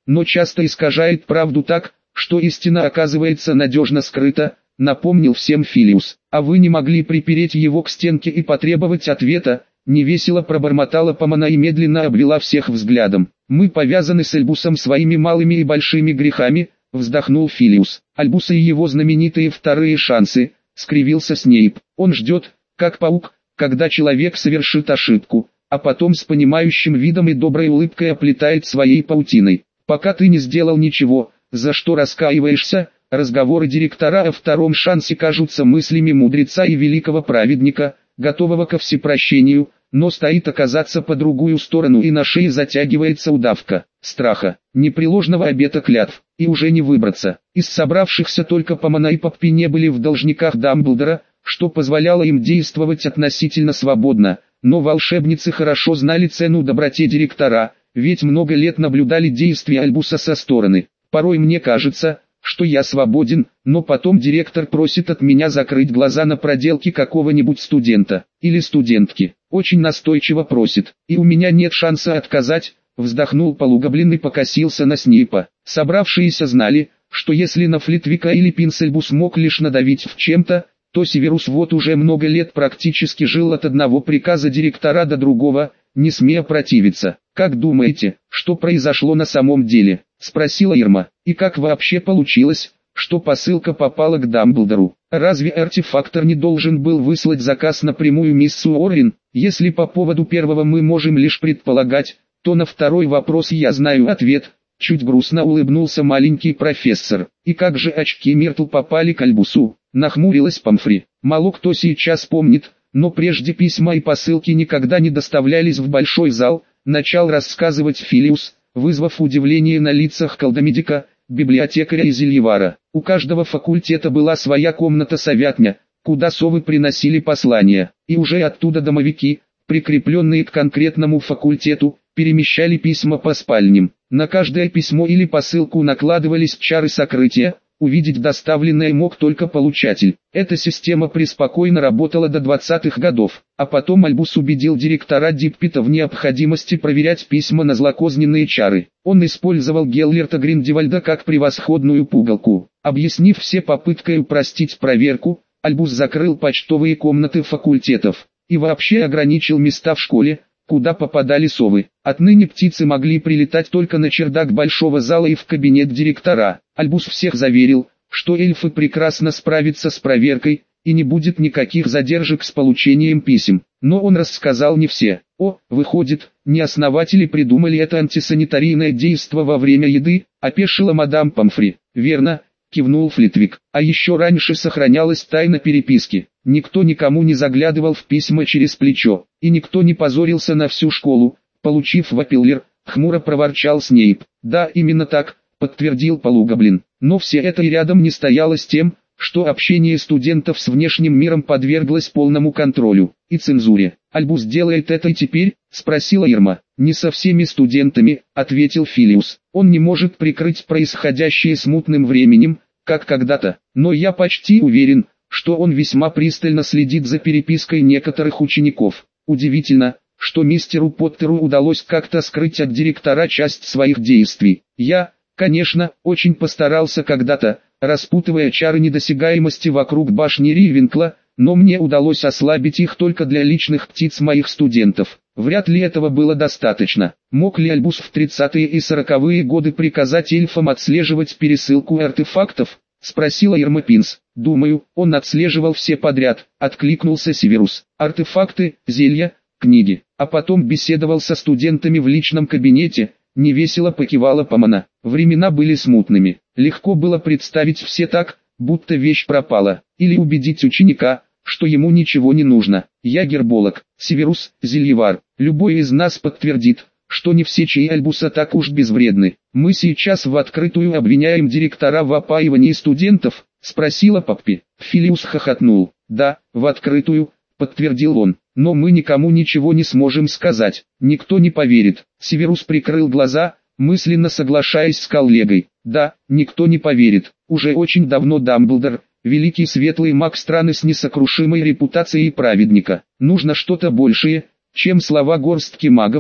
но часто искажает правду так, что истина оказывается надежно скрыта, напомнил всем Филиус. А вы не могли припереть его к стенке и потребовать ответа? Невесело пробормотала Помона и медленно обвела всех взглядом. Мы повязаны с Альбусом своими малыми и большими грехами, вздохнул Филиус. Альбуса и его знаменитые вторые шансы, скривился Снейп. Он ждет, как паук, когда человек совершит ошибку, а потом с понимающим видом и доброй улыбкой оплетает своей паутиной. Пока ты не сделал ничего, за что раскаиваешься, разговоры директора о втором шансе кажутся мыслями мудреца и великого праведника, готового ко всепрощению, но стоит оказаться по другую сторону и на шее затягивается удавка страха, непреложного обета клятв, и уже не выбраться. Из собравшихся только Помона и Поппи не были в должниках Дамблдора, что позволяло им действовать относительно свободно, но волшебницы хорошо знали цену доброте директора, ведь много лет наблюдали действия Альбуса со стороны. Порой мне кажется, что я свободен, но потом директор просит от меня закрыть глаза на проделки какого-нибудь студента или студентки. Очень настойчиво просит, и у меня нет шанса отказать, вздохнул Полугоблин и покосился на Снейпа. Собравшиеся знали, что если на Флитвика или Пинсельбус мог лишь надавить в чем-то, то Северус вот уже много лет практически жил от одного приказа директора до другого, не смея противиться. «Как думаете, что произошло на самом деле?» — спросила Ирма. «И как вообще получилось, что посылка попала к Дамблдору? Разве артефактор не должен был выслать заказ напрямую миссу Оррин? Если по поводу первого мы можем лишь предполагать, то на второй вопрос я знаю ответ». Чуть грустно улыбнулся маленький профессор. «И как же очки Миртл попали к Альбусу?» — нахмурилась Помфри. «Мало кто сейчас помнит, но прежде письма и посылки никогда не доставлялись в большой зал», — начал рассказывать Филиус, вызвав удивление на лицах колдомедика, библиотекаря и зельевара. У каждого факультета была своя комната-совятня, куда совы приносили послания, и уже оттуда домовики, прикрепленные к конкретному факультету, перемещали письма по спальням. На каждое письмо или посылку накладывались чары сокрытия, увидеть доставленное мог только получатель. Эта система преспокойно работала до 20-х годов, а потом Альбус убедил директора Диппита в необходимости проверять письма на злокозненные чары. Он использовал Геллерта Гриндевальда как превосходную пугалку. Объяснив все попыткой упростить проверку, Альбус закрыл почтовые комнаты факультетов и вообще ограничил места в школе, куда попадали совы. Отныне птицы могли прилетать только на чердак большого зала и в кабинет директора. Альбус всех заверил, что эльфы прекрасно справятся с проверкой, и не будет никаких задержек с получением писем. Но он рассказал не все. Выходит, не основатели придумали это антисанитарийное действо во время еды, опешила мадам Помфри. Верно, кивнул Флитвик. А еще раньше сохранялась тайна переписки. Никто никому не заглядывал в письма через плечо, и никто не позорился на всю школу, получив вапиллер, хмуро проворчал Снейп. Да, именно так, подтвердил Полугоблин. Но все это и рядом не стояло с тем, что общение студентов с внешним миром подверглось полному контролю и цензуре. «Альбус делает это и теперь?» — спросила Ирма. «Не со всеми студентами», — ответил Филиус. «Он не может прикрыть происходящее смутным временем, как когда-то, но я почти уверен, что он весьма пристально следит за перепиской некоторых учеников. Удивительно, что мистеру Поттеру удалось как-то скрыть от директора часть своих действий. Я, конечно, очень постарался когда-то, распутывая чары недосягаемости вокруг башни Ривенкла, но мне удалось ослабить их только для личных птиц моих студентов. Вряд ли этого было достаточно. Мог ли Альбус в 30-е и 40-е годы приказать эльфам отслеживать пересылку артефактов?» — спросила Ирма Пинс. «Думаю, он отслеживал все подряд», — откликнулся Северус. «Артефакты, зелья, книги». А потом беседовал со студентами в личном кабинете, невесело покивала Помона. Времена были смутными. Легко было представить все так, будто вещь пропала, или убедить ученика, что ему ничего не нужно. Я герболог, Северус, зельевар. Любой из нас подтвердит, что не все чаи Альбуса так уж безвредны. «Мы сейчас в открытую обвиняем директора в опаивании студентов?» — спросила Поппи. Филиус хохотнул. «Да, в открытую», — подтвердил он. «Но мы никому ничего не сможем сказать. Никто не поверит». Северус прикрыл глаза, мысленно соглашаясь с коллегой. «Да, никто не поверит. Уже очень давно Дамблдор, великий светлый маг страны с несокрушимой репутацией праведника. Нужно что-то большее, чем слова горстки магов,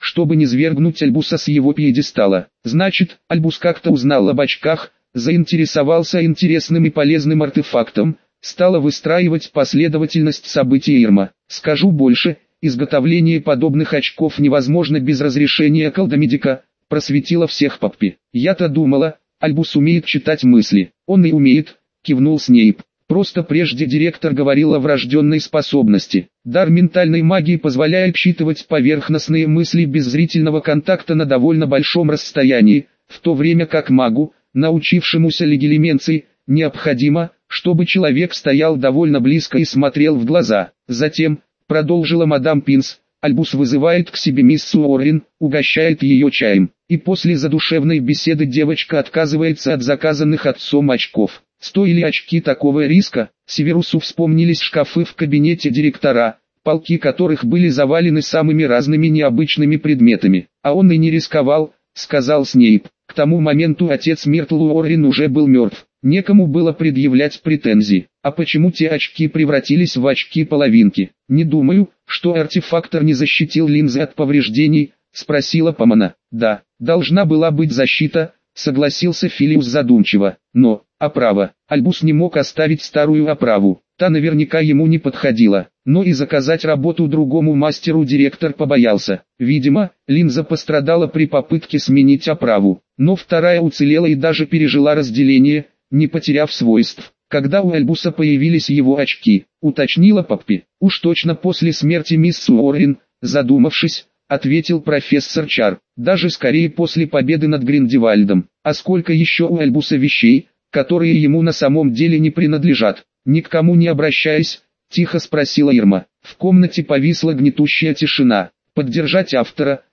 чтобы не свергнуть Альбуса с его пьедестала. Значит, Альбус как-то узнал об очках, заинтересовался интересным и полезным артефактом, стала выстраивать последовательность событий Ирма. Скажу больше, изготовление подобных очков невозможно без разрешения колдомедика, просветила всех Поппи. Я-то думала, Альбус умеет читать мысли. Он и умеет, кивнул Снейп. Просто прежде директор говорил о врожденной способности. Дар ментальной магии позволяет считывать поверхностные мысли без зрительного контакта на довольно большом расстоянии, в то время как магу, научившемуся легилименции, необходимо, чтобы человек стоял довольно близко и смотрел в глаза. Затем, продолжила мадам Пинс, Альбус вызывает к себе мисс Уоррен, угощает ее чаем, и после задушевной беседы девочка отказывается от заказанных отцом очков. Стоили очки такого риска? Северусу вспомнились шкафы в кабинете директора, полки которых были завалены самыми разными необычными предметами. А он и не рисковал, сказал Снейп. К тому моменту отец Миртл Уоррен уже был мертв. Некому было предъявлять претензии. А почему те очки превратились в очки-половинки? Не думаю, что артефактор не защитил линзы от повреждений, спросила Помона. Да, должна была быть защита, согласился Филиус задумчиво. Но, оправа, Альбус не мог оставить старую оправу. Та наверняка ему не подходила. Но и заказать работу другому мастеру директор побоялся. Видимо, линза пострадала при попытке сменить оправу. Но вторая уцелела и даже пережила разделение, не потеряв свойств. Когда у Альбуса появились его очки, уточнила Поппи. Уж точно после смерти мисс Уоррен, задумавшись, ответил профессор Чар. Даже скорее после победы над Гриндевальдом. А сколько еще у Альбуса вещей, которые ему на самом деле не принадлежат? Ни к кому не обращаясь, тихо спросила Ирма. В комнате повисла гнетущая тишина. Поддержать автора.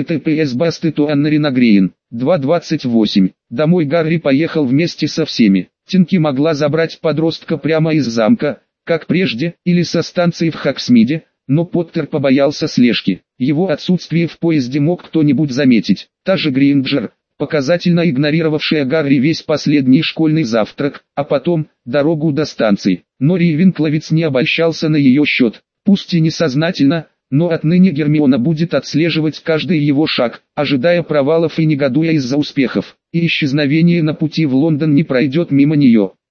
https://Аннаринагрейн. 2.28. Домой Гарри поехал вместе со всеми. Тинки могла забрать подростка прямо из замка, как прежде, или со станции в Хоксмиде, но Поттер побоялся слежки. Его отсутствие в поезде мог кто-нибудь заметить. Та же Гринджер, показательно игнорировавшая Гарри весь последний школьный завтрак, а потом, дорогу до станции. Но Рейвенкловец не обольщался на ее счет. Пусть и несознательно, но отныне Гермиона будет отслеживать каждый его шаг, ожидая провалов и негодуя из-за успехов. И исчезновение на пути в Лондон не пройдет мимо нее.